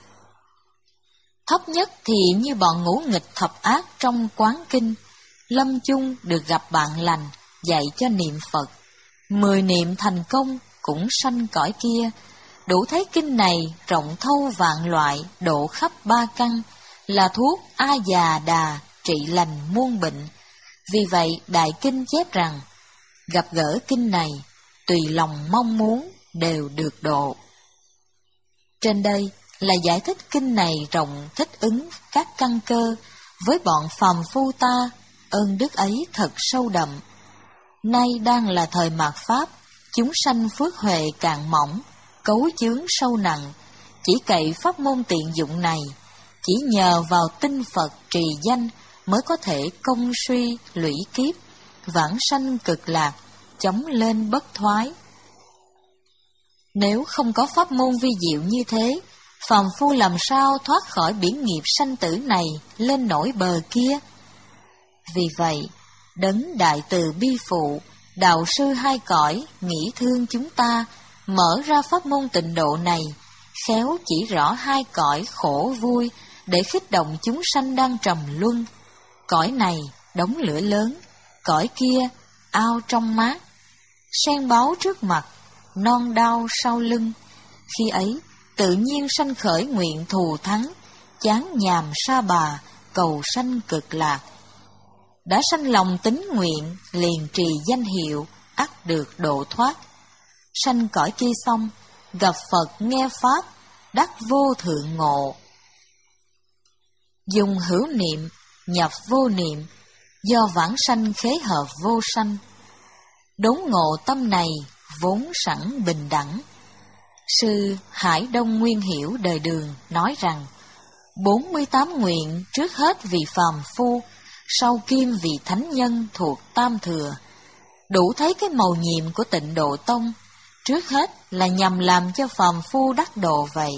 Thấp nhất thì như bọn ngũ nghịch thập ác trong Quán Kinh, lâm chung được gặp bạn lành, dạy cho niệm Phật, mười niệm thành công cũng sanh cõi kia. Đủ thấy kinh này rộng thâu vạn loại, độ khắp ba căn, là thuốc A Già Đà, trị lành muôn bệnh. Vì vậy Đại Kinh chép rằng, gặp gỡ kinh này, tùy lòng mong muốn đều được độ. Trên đây là giải thích kinh này rộng thích ứng các căn cơ, với bọn phàm phu ta, ơn đức ấy thật sâu đậm. Nay đang là thời mạt Pháp, chúng sanh phước huệ càng mỏng, cấu chướng sâu nặng, chỉ cậy pháp môn tiện dụng này, chỉ nhờ vào tinh Phật trì danh mới có thể công suy lũy kiếp, vãng sanh cực lạc, chống lên bất thoái. Nếu không có pháp môn vi diệu như thế, phàm phu làm sao thoát khỏi biển nghiệp sanh tử này lên nổi bờ kia? Vì vậy, đấng đại từ bi phụ, đạo sư hai cõi nghĩ thương chúng ta, mở ra pháp môn tịnh độ này, khéo chỉ rõ hai cõi khổ vui để khích động chúng sanh đang trầm luân. Cõi này đống lửa lớn, cõi kia ao trong mát, sen báu trước mặt, non đau sau lưng. Khi ấy tự nhiên sanh khởi nguyện thù thắng, chán nhàm sa bà, cầu sanh cực lạc. Đã sanh lòng tín nguyện, liền trì danh hiệu, ắt được độ thoát. Sanh cõi kia xong, gặp Phật nghe Pháp, đắc vô thượng ngộ. Dùng hữu niệm, nhập vô niệm, do vãng sanh khế hợp vô sanh. Đốn ngộ tâm này, vốn sẵn bình đẳng. Sư Hải Đông Nguyên Hiểu đời Đường nói rằng, bốn mươi tám nguyện trước hết vì phàm phu, sau kim vì thánh nhân thuộc tam thừa. Đủ thấy cái mầu nhiệm của Tịnh Độ Tông, trước hết là nhằm làm cho phàm phu đắc độ vậy.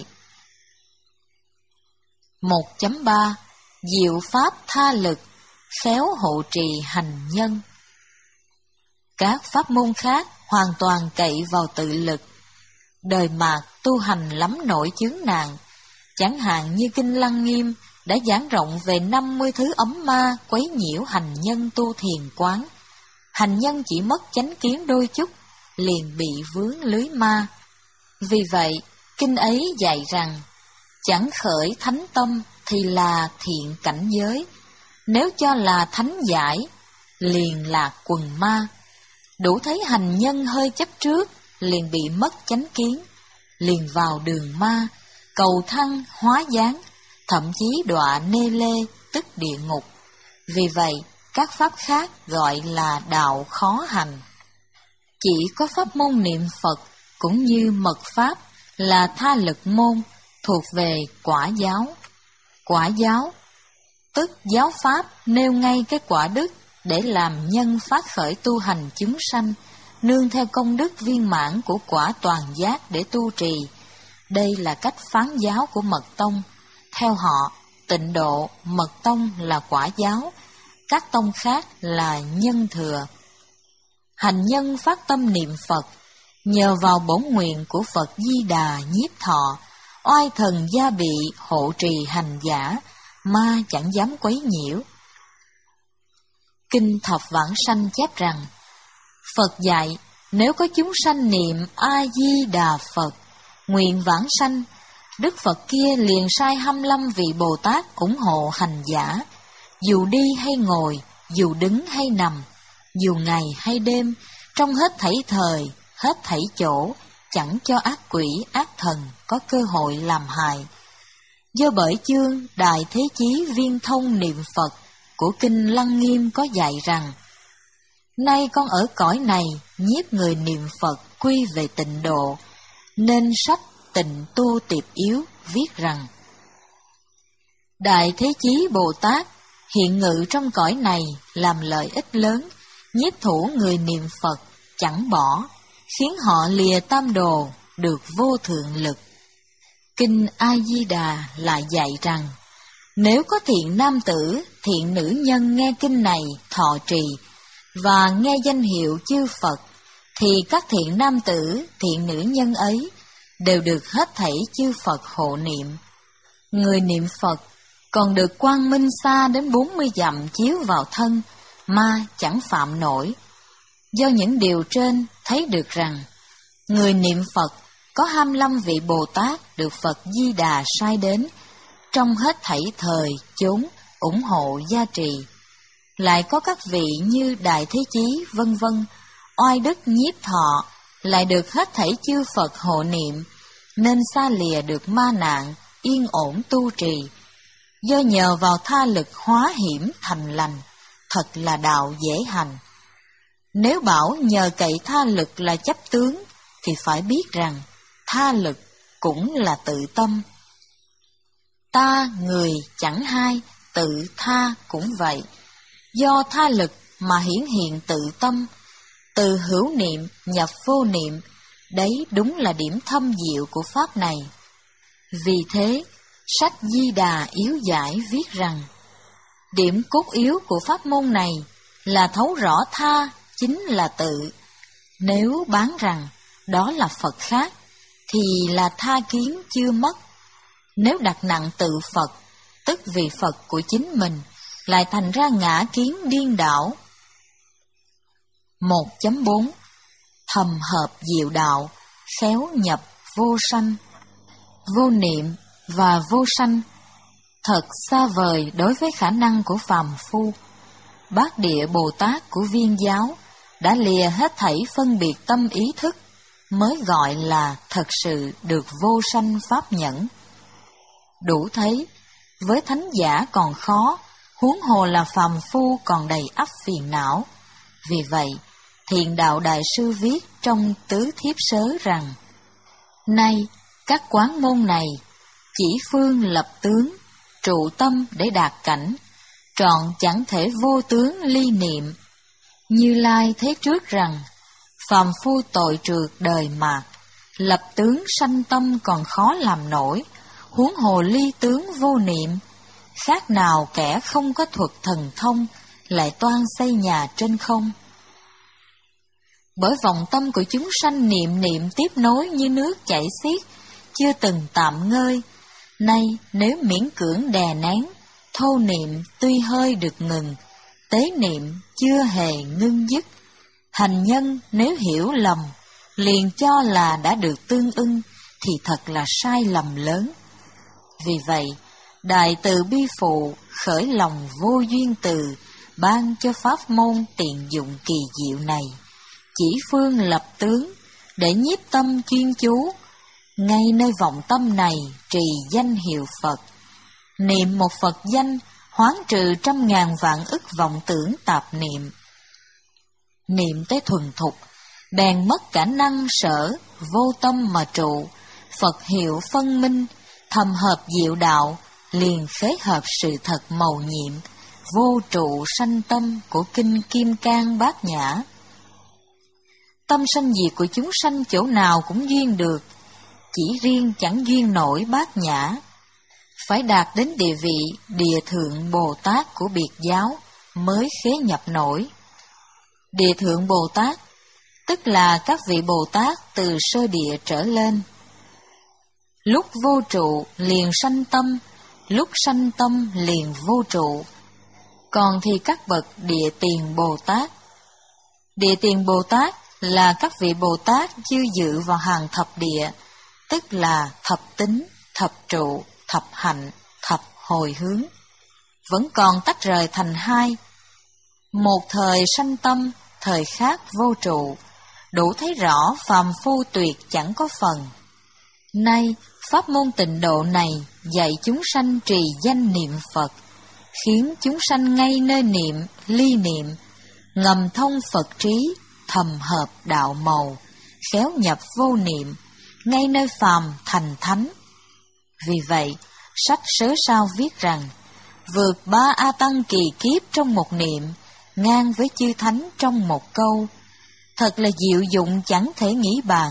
một chấm ba Diệu pháp tha lực, khéo hộ trì hành nhân. Các pháp môn khác hoàn toàn cậy vào tự lực. Đời mạt tu hành lắm nỗi chướng nạn, chẳng hạn như Kinh Lăng Nghiêm đã giảng rộng về năm mươi thứ ấm ma quấy nhiễu hành nhân tu thiền quán. Hành nhân chỉ mất chánh kiến đôi chút, liền bị vướng lưới ma. Vì vậy, Kinh ấy dạy rằng, chẳng khởi thánh tâm thì là thiện cảnh giới, nếu cho là thánh giải, liền lạc quần ma. Đủ thấy hành nhân hơi chấp trước, liền bị mất chánh kiến, liền vào đường ma, cầu thăng hóa giáng, thậm chí đọa nê lê, tức địa ngục. Vì vậy, các pháp khác gọi là đạo khó hành. Chỉ có pháp môn niệm Phật cũng như mật pháp là tha lực môn, thuộc về quả giáo. Quả giáo, tức giáo pháp nêu ngay cái quả đức để làm nhân phát khởi tu hành chúng sanh, nương theo công đức viên mãn của quả toàn giác để tu trì. Đây là cách phán giáo của Mật Tông. Theo họ, Tịnh Độ, Mật Tông là quả giáo, các tông khác là nhân thừa. Hành nhân phát tâm niệm Phật, nhờ vào bổn nguyện của Phật Di Đà nhiếp thọ, oai thần gia bị hộ trì hành giả, ma chẳng dám quấy nhiễu. Kinh Thập Vãng Sanh chép rằng, Phật dạy, nếu có chúng sanh niệm A-di-đà Phật, nguyện vãng sanh, Đức Phật kia liền sai hai mươi lăm vị Bồ Tát ủng hộ hành giả, dù đi hay ngồi, dù đứng hay nằm, dù ngày hay đêm, trong hết thảy thời, hết thảy chỗ, chẳng cho ác quỷ, ác thần có cơ hội làm hại. Do bởi chương Đại Thế Chí Viên Thông Niệm Phật của Kinh Lăng Nghiêm có dạy rằng, nay con ở cõi này nhiếp người niệm Phật quy về tịnh độ, nên sách Tịnh Tu Tiệp Yếu viết rằng, Đại Thế Chí Bồ Tát hiện ngự trong cõi này làm lợi ích lớn, nhiếp thủ người niệm Phật chẳng bỏ, khiến họ lìa tam đồ, được vô thượng lực. Kinh A-di-đà lại dạy rằng, nếu có thiện nam tử, thiện nữ nhân nghe kinh này thọ trì, và nghe danh hiệu chư Phật, thì các thiện nam tử, thiện nữ nhân ấy đều được hết thảy chư Phật hộ niệm. Người niệm Phật còn được quang minh xa đến bốn mươi dặm chiếu vào thân, ma chẳng phạm nổi. Do những điều trên thấy được rằng, người niệm Phật có hai mươi lăm vị Bồ Tát được Phật Di Đà sai đến, trong hết thảy thời, chốn, ủng hộ gia trì. Lại có các vị như Đại Thế Chí, vân vân, oai đức nhiếp thọ, lại được hết thảy chư Phật hộ niệm, nên xa lìa được ma nạn, yên ổn tu trì. Do nhờ vào tha lực hóa hiểm thành lành, thật là đạo dễ hành. Nếu bảo nhờ cậy tha lực là chấp tướng, thì phải biết rằng tha lực cũng là tự tâm. Ta người chẳng hai, tự tha cũng vậy. Do tha lực mà hiển hiện tự tâm, từ hữu niệm nhập vô niệm, đấy đúng là điểm thâm diệu của pháp này. Vì thế, sách Di Đà Yếu Giải viết rằng, điểm cốt yếu của pháp môn này là thấu rõ tha chính là tự. Nếu bán rằng đó là Phật khác, thì là tha kiến chưa mất. Nếu đặt nặng tự Phật, tức vì Phật của chính mình, lại thành ra ngã kiến điên đảo. một chấm bốn Thầm hợp diệu đạo, khéo nhập vô sanh. Vô niệm và vô sanh thật xa vời đối với khả năng của phàm phu. Bát Địa Bồ Tát của Viên giáo đã lìa hết thảy phân biệt tâm ý thức, mới gọi là thật sự được vô sanh pháp nhẫn. Đủ thấy, với thánh giả còn khó, huống hồ là phàm phu còn đầy ắp phiền não. Vì vậy, Thiền Đạo Đại Sư viết trong Tứ Thiếp Sớ rằng, nay các quán môn này chỉ phương lập tướng, trụ tâm để đạt cảnh, trọn chẳng thể vô tướng ly niệm. Như Lai thấy trước rằng, phàm phu tội trượt đời mạt, lập tướng sanh tâm còn khó làm nổi, huống hồ ly tướng vô niệm. Khác nào kẻ không có thuật thần thông, lại toan xây nhà trên không. Bởi vọng tâm của chúng sanh niệm niệm tiếp nối như nước chảy xiết, chưa từng tạm ngơi. Nay nếu miễn cưỡng đè nén, thô niệm tuy hơi được ngừng, tế niệm chưa hề ngưng dứt. Hành nhân nếu hiểu lầm, liền cho là đã được tương ưng, thì thật là sai lầm lớn. Vì vậy, Đại Từ Bi Phụ khởi lòng vô duyên từ, ban cho pháp môn tiện dụng kỳ diệu này, chỉ phương lập tướng, để nhiếp tâm chuyên chú, ngay nơi vọng tâm này trì danh hiệu Phật. Niệm một Phật danh, hoán trừ trăm ngàn vạn ức vọng tưởng tạp niệm. Niệm tới thuần thục, bèn mất cả năng sở, vô tâm mà trụ, Phật hiệu phân minh, thầm hợp diệu đạo, liền khế hợp sự thật mầu nhiệm, vô trụ sanh tâm của Kinh Kim Cang Bát Nhã. Tâm sanh diệt của chúng sanh chỗ nào cũng duyên được, chỉ riêng chẳng duyên nổi Bát Nhã. Phải đạt đến địa vị Địa Thượng Bồ Tát của biệt giáo mới khế nhập nổi. Địa Thượng Bồ Tát tức là các vị Bồ Tát từ sơ địa trở lên. Lúc vô trụ liền sanh tâm, lúc sanh tâm liền vô trụ. Còn thì các bậc Địa Tiền Bồ Tát. Địa Tiền Bồ Tát là các vị Bồ Tát chư dự vào hàng thập địa, tức là thập tính, thập trụ, thập hạnh, thập hồi hướng. Vẫn còn tách rời thành hai. Một thời sanh tâm, thời khác vô trụ, đủ thấy rõ phàm phu tuyệt chẳng có phần. Nay, pháp môn tịnh độ này dạy chúng sanh trì danh niệm Phật, khiến chúng sanh ngay nơi niệm, ly niệm, ngầm thông Phật trí, thầm hợp đạo màu, khéo nhập vô niệm, ngay nơi phàm thành thánh. Vì vậy, sách Sớ Sao viết rằng, vượt ba A Tăng kỳ kiếp trong một niệm, ngang với chư thánh trong một câu, thật là diệu dụng chẳng thể nghĩ bàn.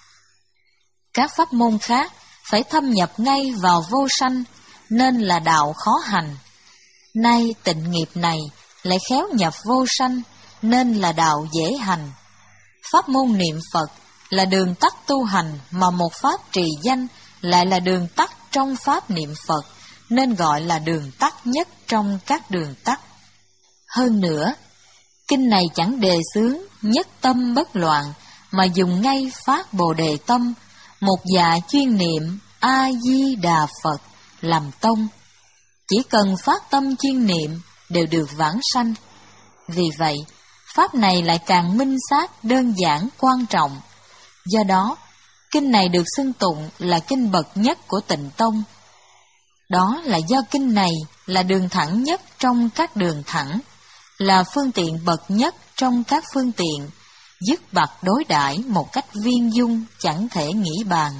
Các pháp môn khác phải thâm nhập ngay vào vô sanh, nên là đạo khó hành. Nay tịnh nghiệp này lại khéo nhập vô sanh, nên là đạo dễ hành. Pháp môn niệm Phật là đường tắt tu hành, mà một pháp trì danh lại là đường tắt trong pháp niệm Phật, nên gọi là đường tắt nhất trong các đường tắt. Hơn nữa, kinh này chẳng đề xướng nhất tâm bất loạn, mà dùng ngay phát Bồ Đề tâm, một dạ chuyên niệm A Di Đà Phật làm tông. Chỉ cần phát tâm chuyên niệm đều được vãng sanh. Vì vậy, pháp này lại càng minh xác, đơn giản, quan trọng. Do đó, kinh này được xưng tụng là kinh bậc nhất của Tịnh Tông. Đó là do kinh này là đường thẳng nhất trong các đường thẳng, là phương tiện bậc nhất trong các phương tiện, dứt bặt đối đãi một cách viên dung chẳng thể nghĩ bàn.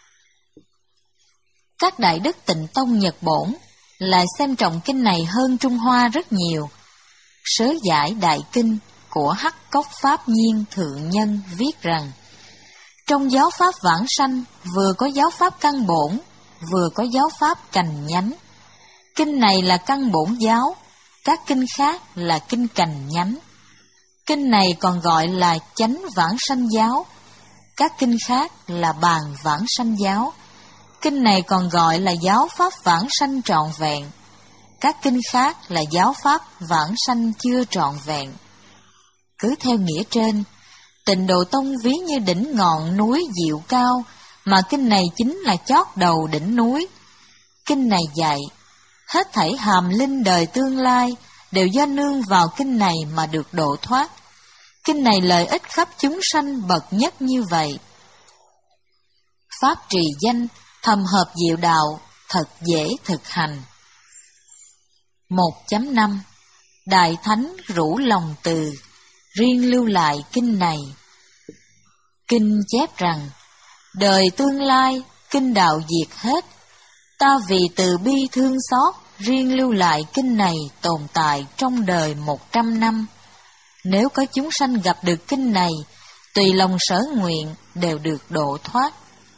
Các đại đức Tịnh Tông Nhật Bổn lại xem trọng kinh này hơn Trung Hoa rất nhiều. Sớ giải Đại Kinh của Hắc Cốc Pháp Nhiên Thượng Nhân viết rằng, trong giáo pháp vãng sanh vừa có giáo pháp căn bổn, vừa có giáo pháp cành nhánh. Kinh này là căn bổn giáo, các kinh khác là kinh cành nhánh. Kinh này còn gọi là chánh vãng sanh giáo, các kinh khác là bàn vãng sanh giáo. Kinh này còn gọi là giáo pháp vãng sanh trọn vẹn, các kinh khác là giáo pháp vãng sanh chưa trọn vẹn. Cứ theo nghĩa trên, Tịnh Độ Tông ví như đỉnh ngọn núi diệu cao, mà kinh này chính là chót đầu đỉnh núi. Kinh này dạy, hết thảy hàm linh đời tương lai đều do nương vào kinh này mà được độ thoát. Kinh này lợi ích khắp chúng sanh bậc nhất như vậy. Pháp trì danh, thầm hợp diệu đạo, thật dễ thực hành. một chấm năm Đại Thánh rủ lòng từ, riêng lưu lại kinh này. Kinh chép rằng, đời tương lai, kinh đạo diệt hết. Ta vì từ bi thương xót, riêng lưu lại kinh này tồn tại trong đời một trăm năm. Nếu có chúng sanh gặp được kinh này, tùy lòng sở nguyện đều được độ thoát.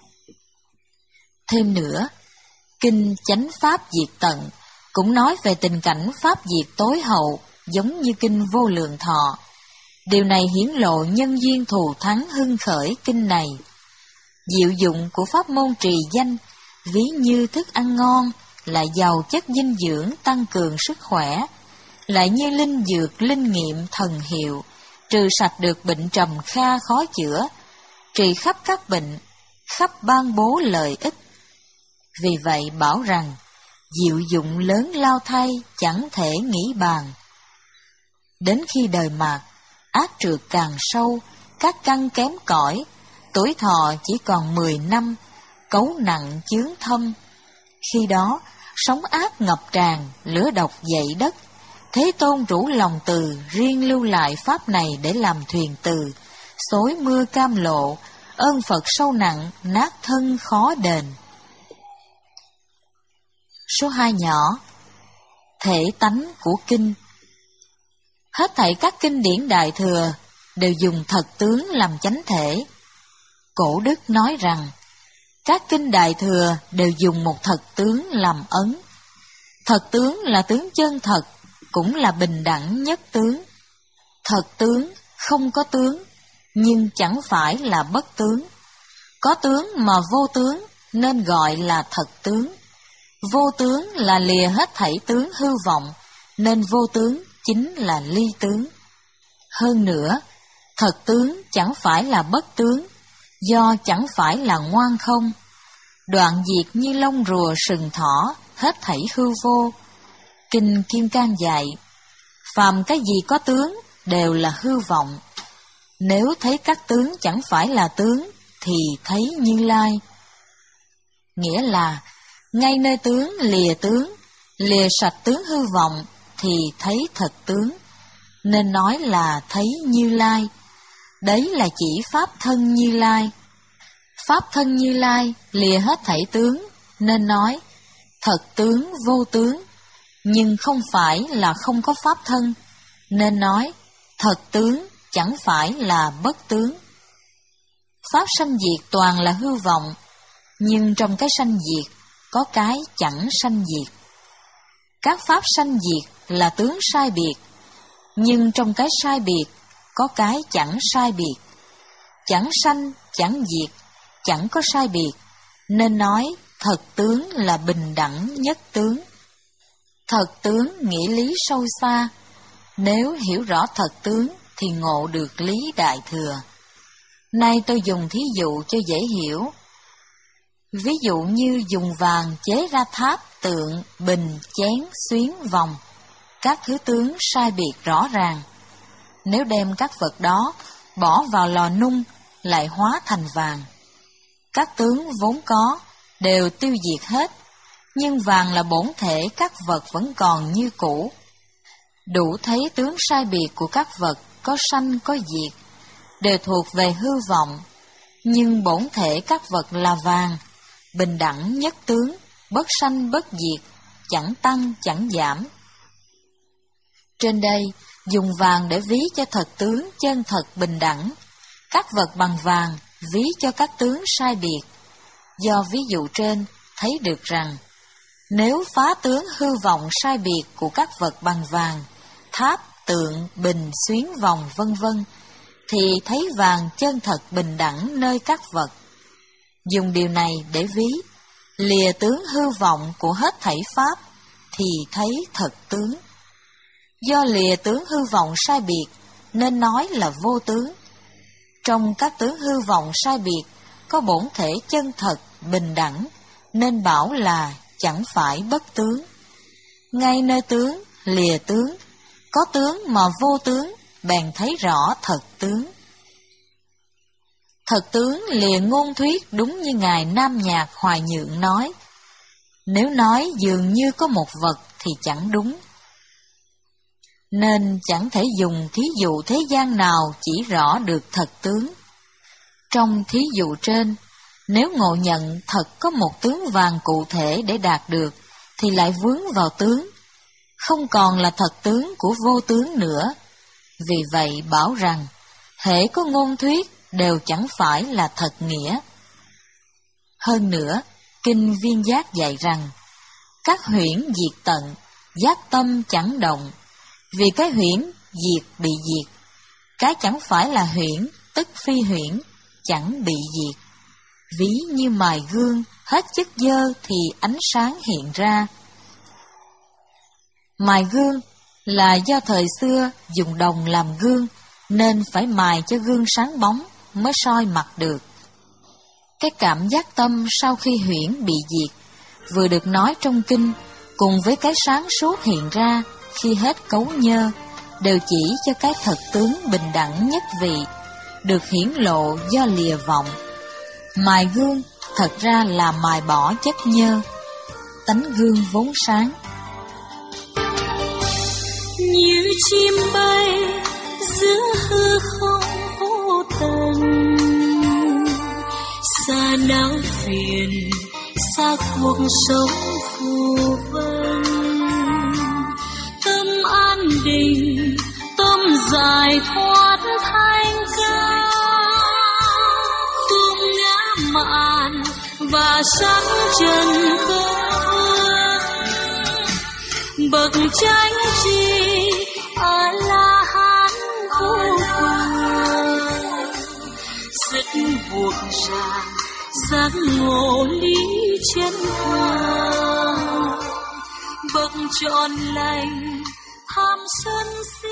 Thêm nữa, kinh Chánh Pháp Diệt Tận cũng nói về tình cảnh Pháp diệt tối hậu, giống như kinh Vô Lượng Thọ. Điều này hiển lộ nhân duyên thù thắng hưng khởi kinh này. Diệu dụng của pháp môn trì danh, ví như thức ăn ngon, lại giàu chất dinh dưỡng tăng cường sức khỏe, lại như linh dược linh nghiệm thần hiệu, trừ sạch được bệnh trầm kha khó chữa, trị khắp các bệnh, khắp ban bố lợi ích. Vì vậy bảo rằng, diệu dụng lớn lao thay, chẳng thể nghĩ bàn. Đến khi đời mạt, ác trượt càng sâu, các căn kém cỏi, tuổi thọ chỉ còn mười năm, cấu nặng chướng thâm. Khi đó, sóng ác ngập tràn, lửa độc dậy đất. Thế Tôn rủ lòng từ, riêng lưu lại pháp này để làm thuyền từ, xối mưa cam lộ, ơn Phật sâu nặng, nát thân khó đền. Số hai nhỏ, thể tánh của kinh. Hết thảy các kinh điển Đại Thừa đều dùng thật tướng làm chánh thể. Cổ đức nói rằng, các kinh Đại Thừa đều dùng một thật tướng làm ấn. Thật tướng là tướng chân thật, cũng là bình đẳng nhất tướng. Thật tướng không có tướng, nhưng chẳng phải là bất tướng. Có tướng mà vô tướng, nên gọi là thật tướng. Vô tướng là lìa hết thảy tướng hư vọng, nên vô tướng chính là ly tướng. Hơn nữa, thật tướng chẳng phải là bất tướng, do chẳng phải là ngoan không. Đoạn diệt như lông rùa sừng thỏ, hết thảy hư vô. Kinh Kim Cang dạy, phàm cái gì có tướng đều là hư vọng. Nếu thấy các tướng chẳng phải là tướng, thì thấy Như Lai. Nghĩa là, ngay nơi tướng lìa tướng, lìa sạch tướng hư vọng, thì thấy thật tướng, nên nói là thấy Như Lai. Đấy là chỉ Pháp thân Như Lai. Pháp thân Như Lai lìa hết thảy tướng, nên nói thật tướng vô tướng, nhưng không phải là không có Pháp thân, nên nói thật tướng chẳng phải là bất tướng. Pháp sanh diệt toàn là hư vọng, nhưng trong cái sanh diệt có cái chẳng sanh diệt. Các pháp sanh diệt là tướng sai biệt, nhưng trong cái sai biệt có cái chẳng sai biệt. Chẳng sanh, chẳng diệt, chẳng có sai biệt, nên nói thật tướng là bình đẳng nhất tướng. Thật tướng nghĩa lý sâu xa, nếu hiểu rõ thật tướng thì ngộ được lý Đại Thừa. Nay tôi dùng thí dụ cho dễ hiểu. Ví dụ như dùng vàng chế ra tháp, tượng, bình, chén, xuyến, vòng, các thứ tướng sai biệt rõ ràng. Nếu đem các vật đó bỏ vào lò nung, lại hóa thành vàng. Các tướng vốn có đều tiêu diệt hết, nhưng vàng là bổn thể, các vật vẫn còn như cũ. Đủ thấy tướng sai biệt của các vật có sanh có diệt, đều thuộc về hư vọng, nhưng bổn thể các vật là vàng, bình đẳng nhất tướng, bất sanh bất diệt, chẳng tăng chẳng giảm. Trên đây, dùng vàng để ví cho thật tướng chân thật bình đẳng, các vật bằng vàng ví cho các tướng sai biệt. Do ví dụ trên thấy được rằng, nếu phá tướng hư vọng sai biệt của các vật bằng vàng, tháp, tượng, bình, xuyến, vòng, vân vân, thì thấy vàng chân thật bình đẳng nơi các vật. Dùng điều này để ví, lìa tướng hư vọng của hết thảy pháp, thì thấy thật tướng. Do lìa tướng hư vọng sai biệt, nên nói là vô tướng. Trong các tướng hư vọng sai biệt, có bổn thể chân thật, bình đẳng, nên bảo là chẳng phải bất tướng. Ngay nơi tướng, lìa tướng, có tướng mà vô tướng, bèn thấy rõ thật tướng. Thật tướng lìa ngôn thuyết đúng như Ngài Nam Nhạc Hoài Nhượng nói. Nếu nói dường như có một vật thì chẳng đúng. Nên chẳng thể dùng thí dụ thế gian nào chỉ rõ được thật tướng. Trong thí dụ trên, nếu ngộ nhận thật có một tướng vàng cụ thể để đạt được, thì lại vướng vào tướng, không còn là thật tướng của vô tướng nữa. Vì vậy bảo rằng, hễ có ngôn thuyết đều chẳng phải là thật nghĩa. Hơn nữa, Kinh Viên Giác dạy rằng, các huyễn diệt tận, giác tâm chẳng động, vì cái huyễn diệt bị diệt. Cái chẳng phải là huyễn, tức phi huyễn, chẳng bị diệt. Ví như mài gương, hết chất dơ thì ánh sáng hiện ra. Mài gương là do thời xưa dùng đồng làm gương, nên phải mài cho gương sáng bóng mới soi mặt được. Cái cảm giác tâm sau khi huyễn bị diệt, vừa được nói trong kinh, cùng với cái sáng suốt hiện ra khi hết cấu nhơ, đều chỉ cho cái thật tướng bình đẳng nhất vị, được hiển lộ do lìa vọng. Mài gương thật ra là mài bỏ chất nhơ, tánh gương vốn sáng. Như chim bay giữa hư không vô tận, xa não phiền, xa cuộc sống phù vân. Tâm an định, tâm giải thoát thanh cao, tung ngã mạn và sáng trần cơ. Bậc chánh tri A La Hán vô cùng, dứt buộc ràng giác ngộ lý chân thật. Bậc trọn lành tham sân si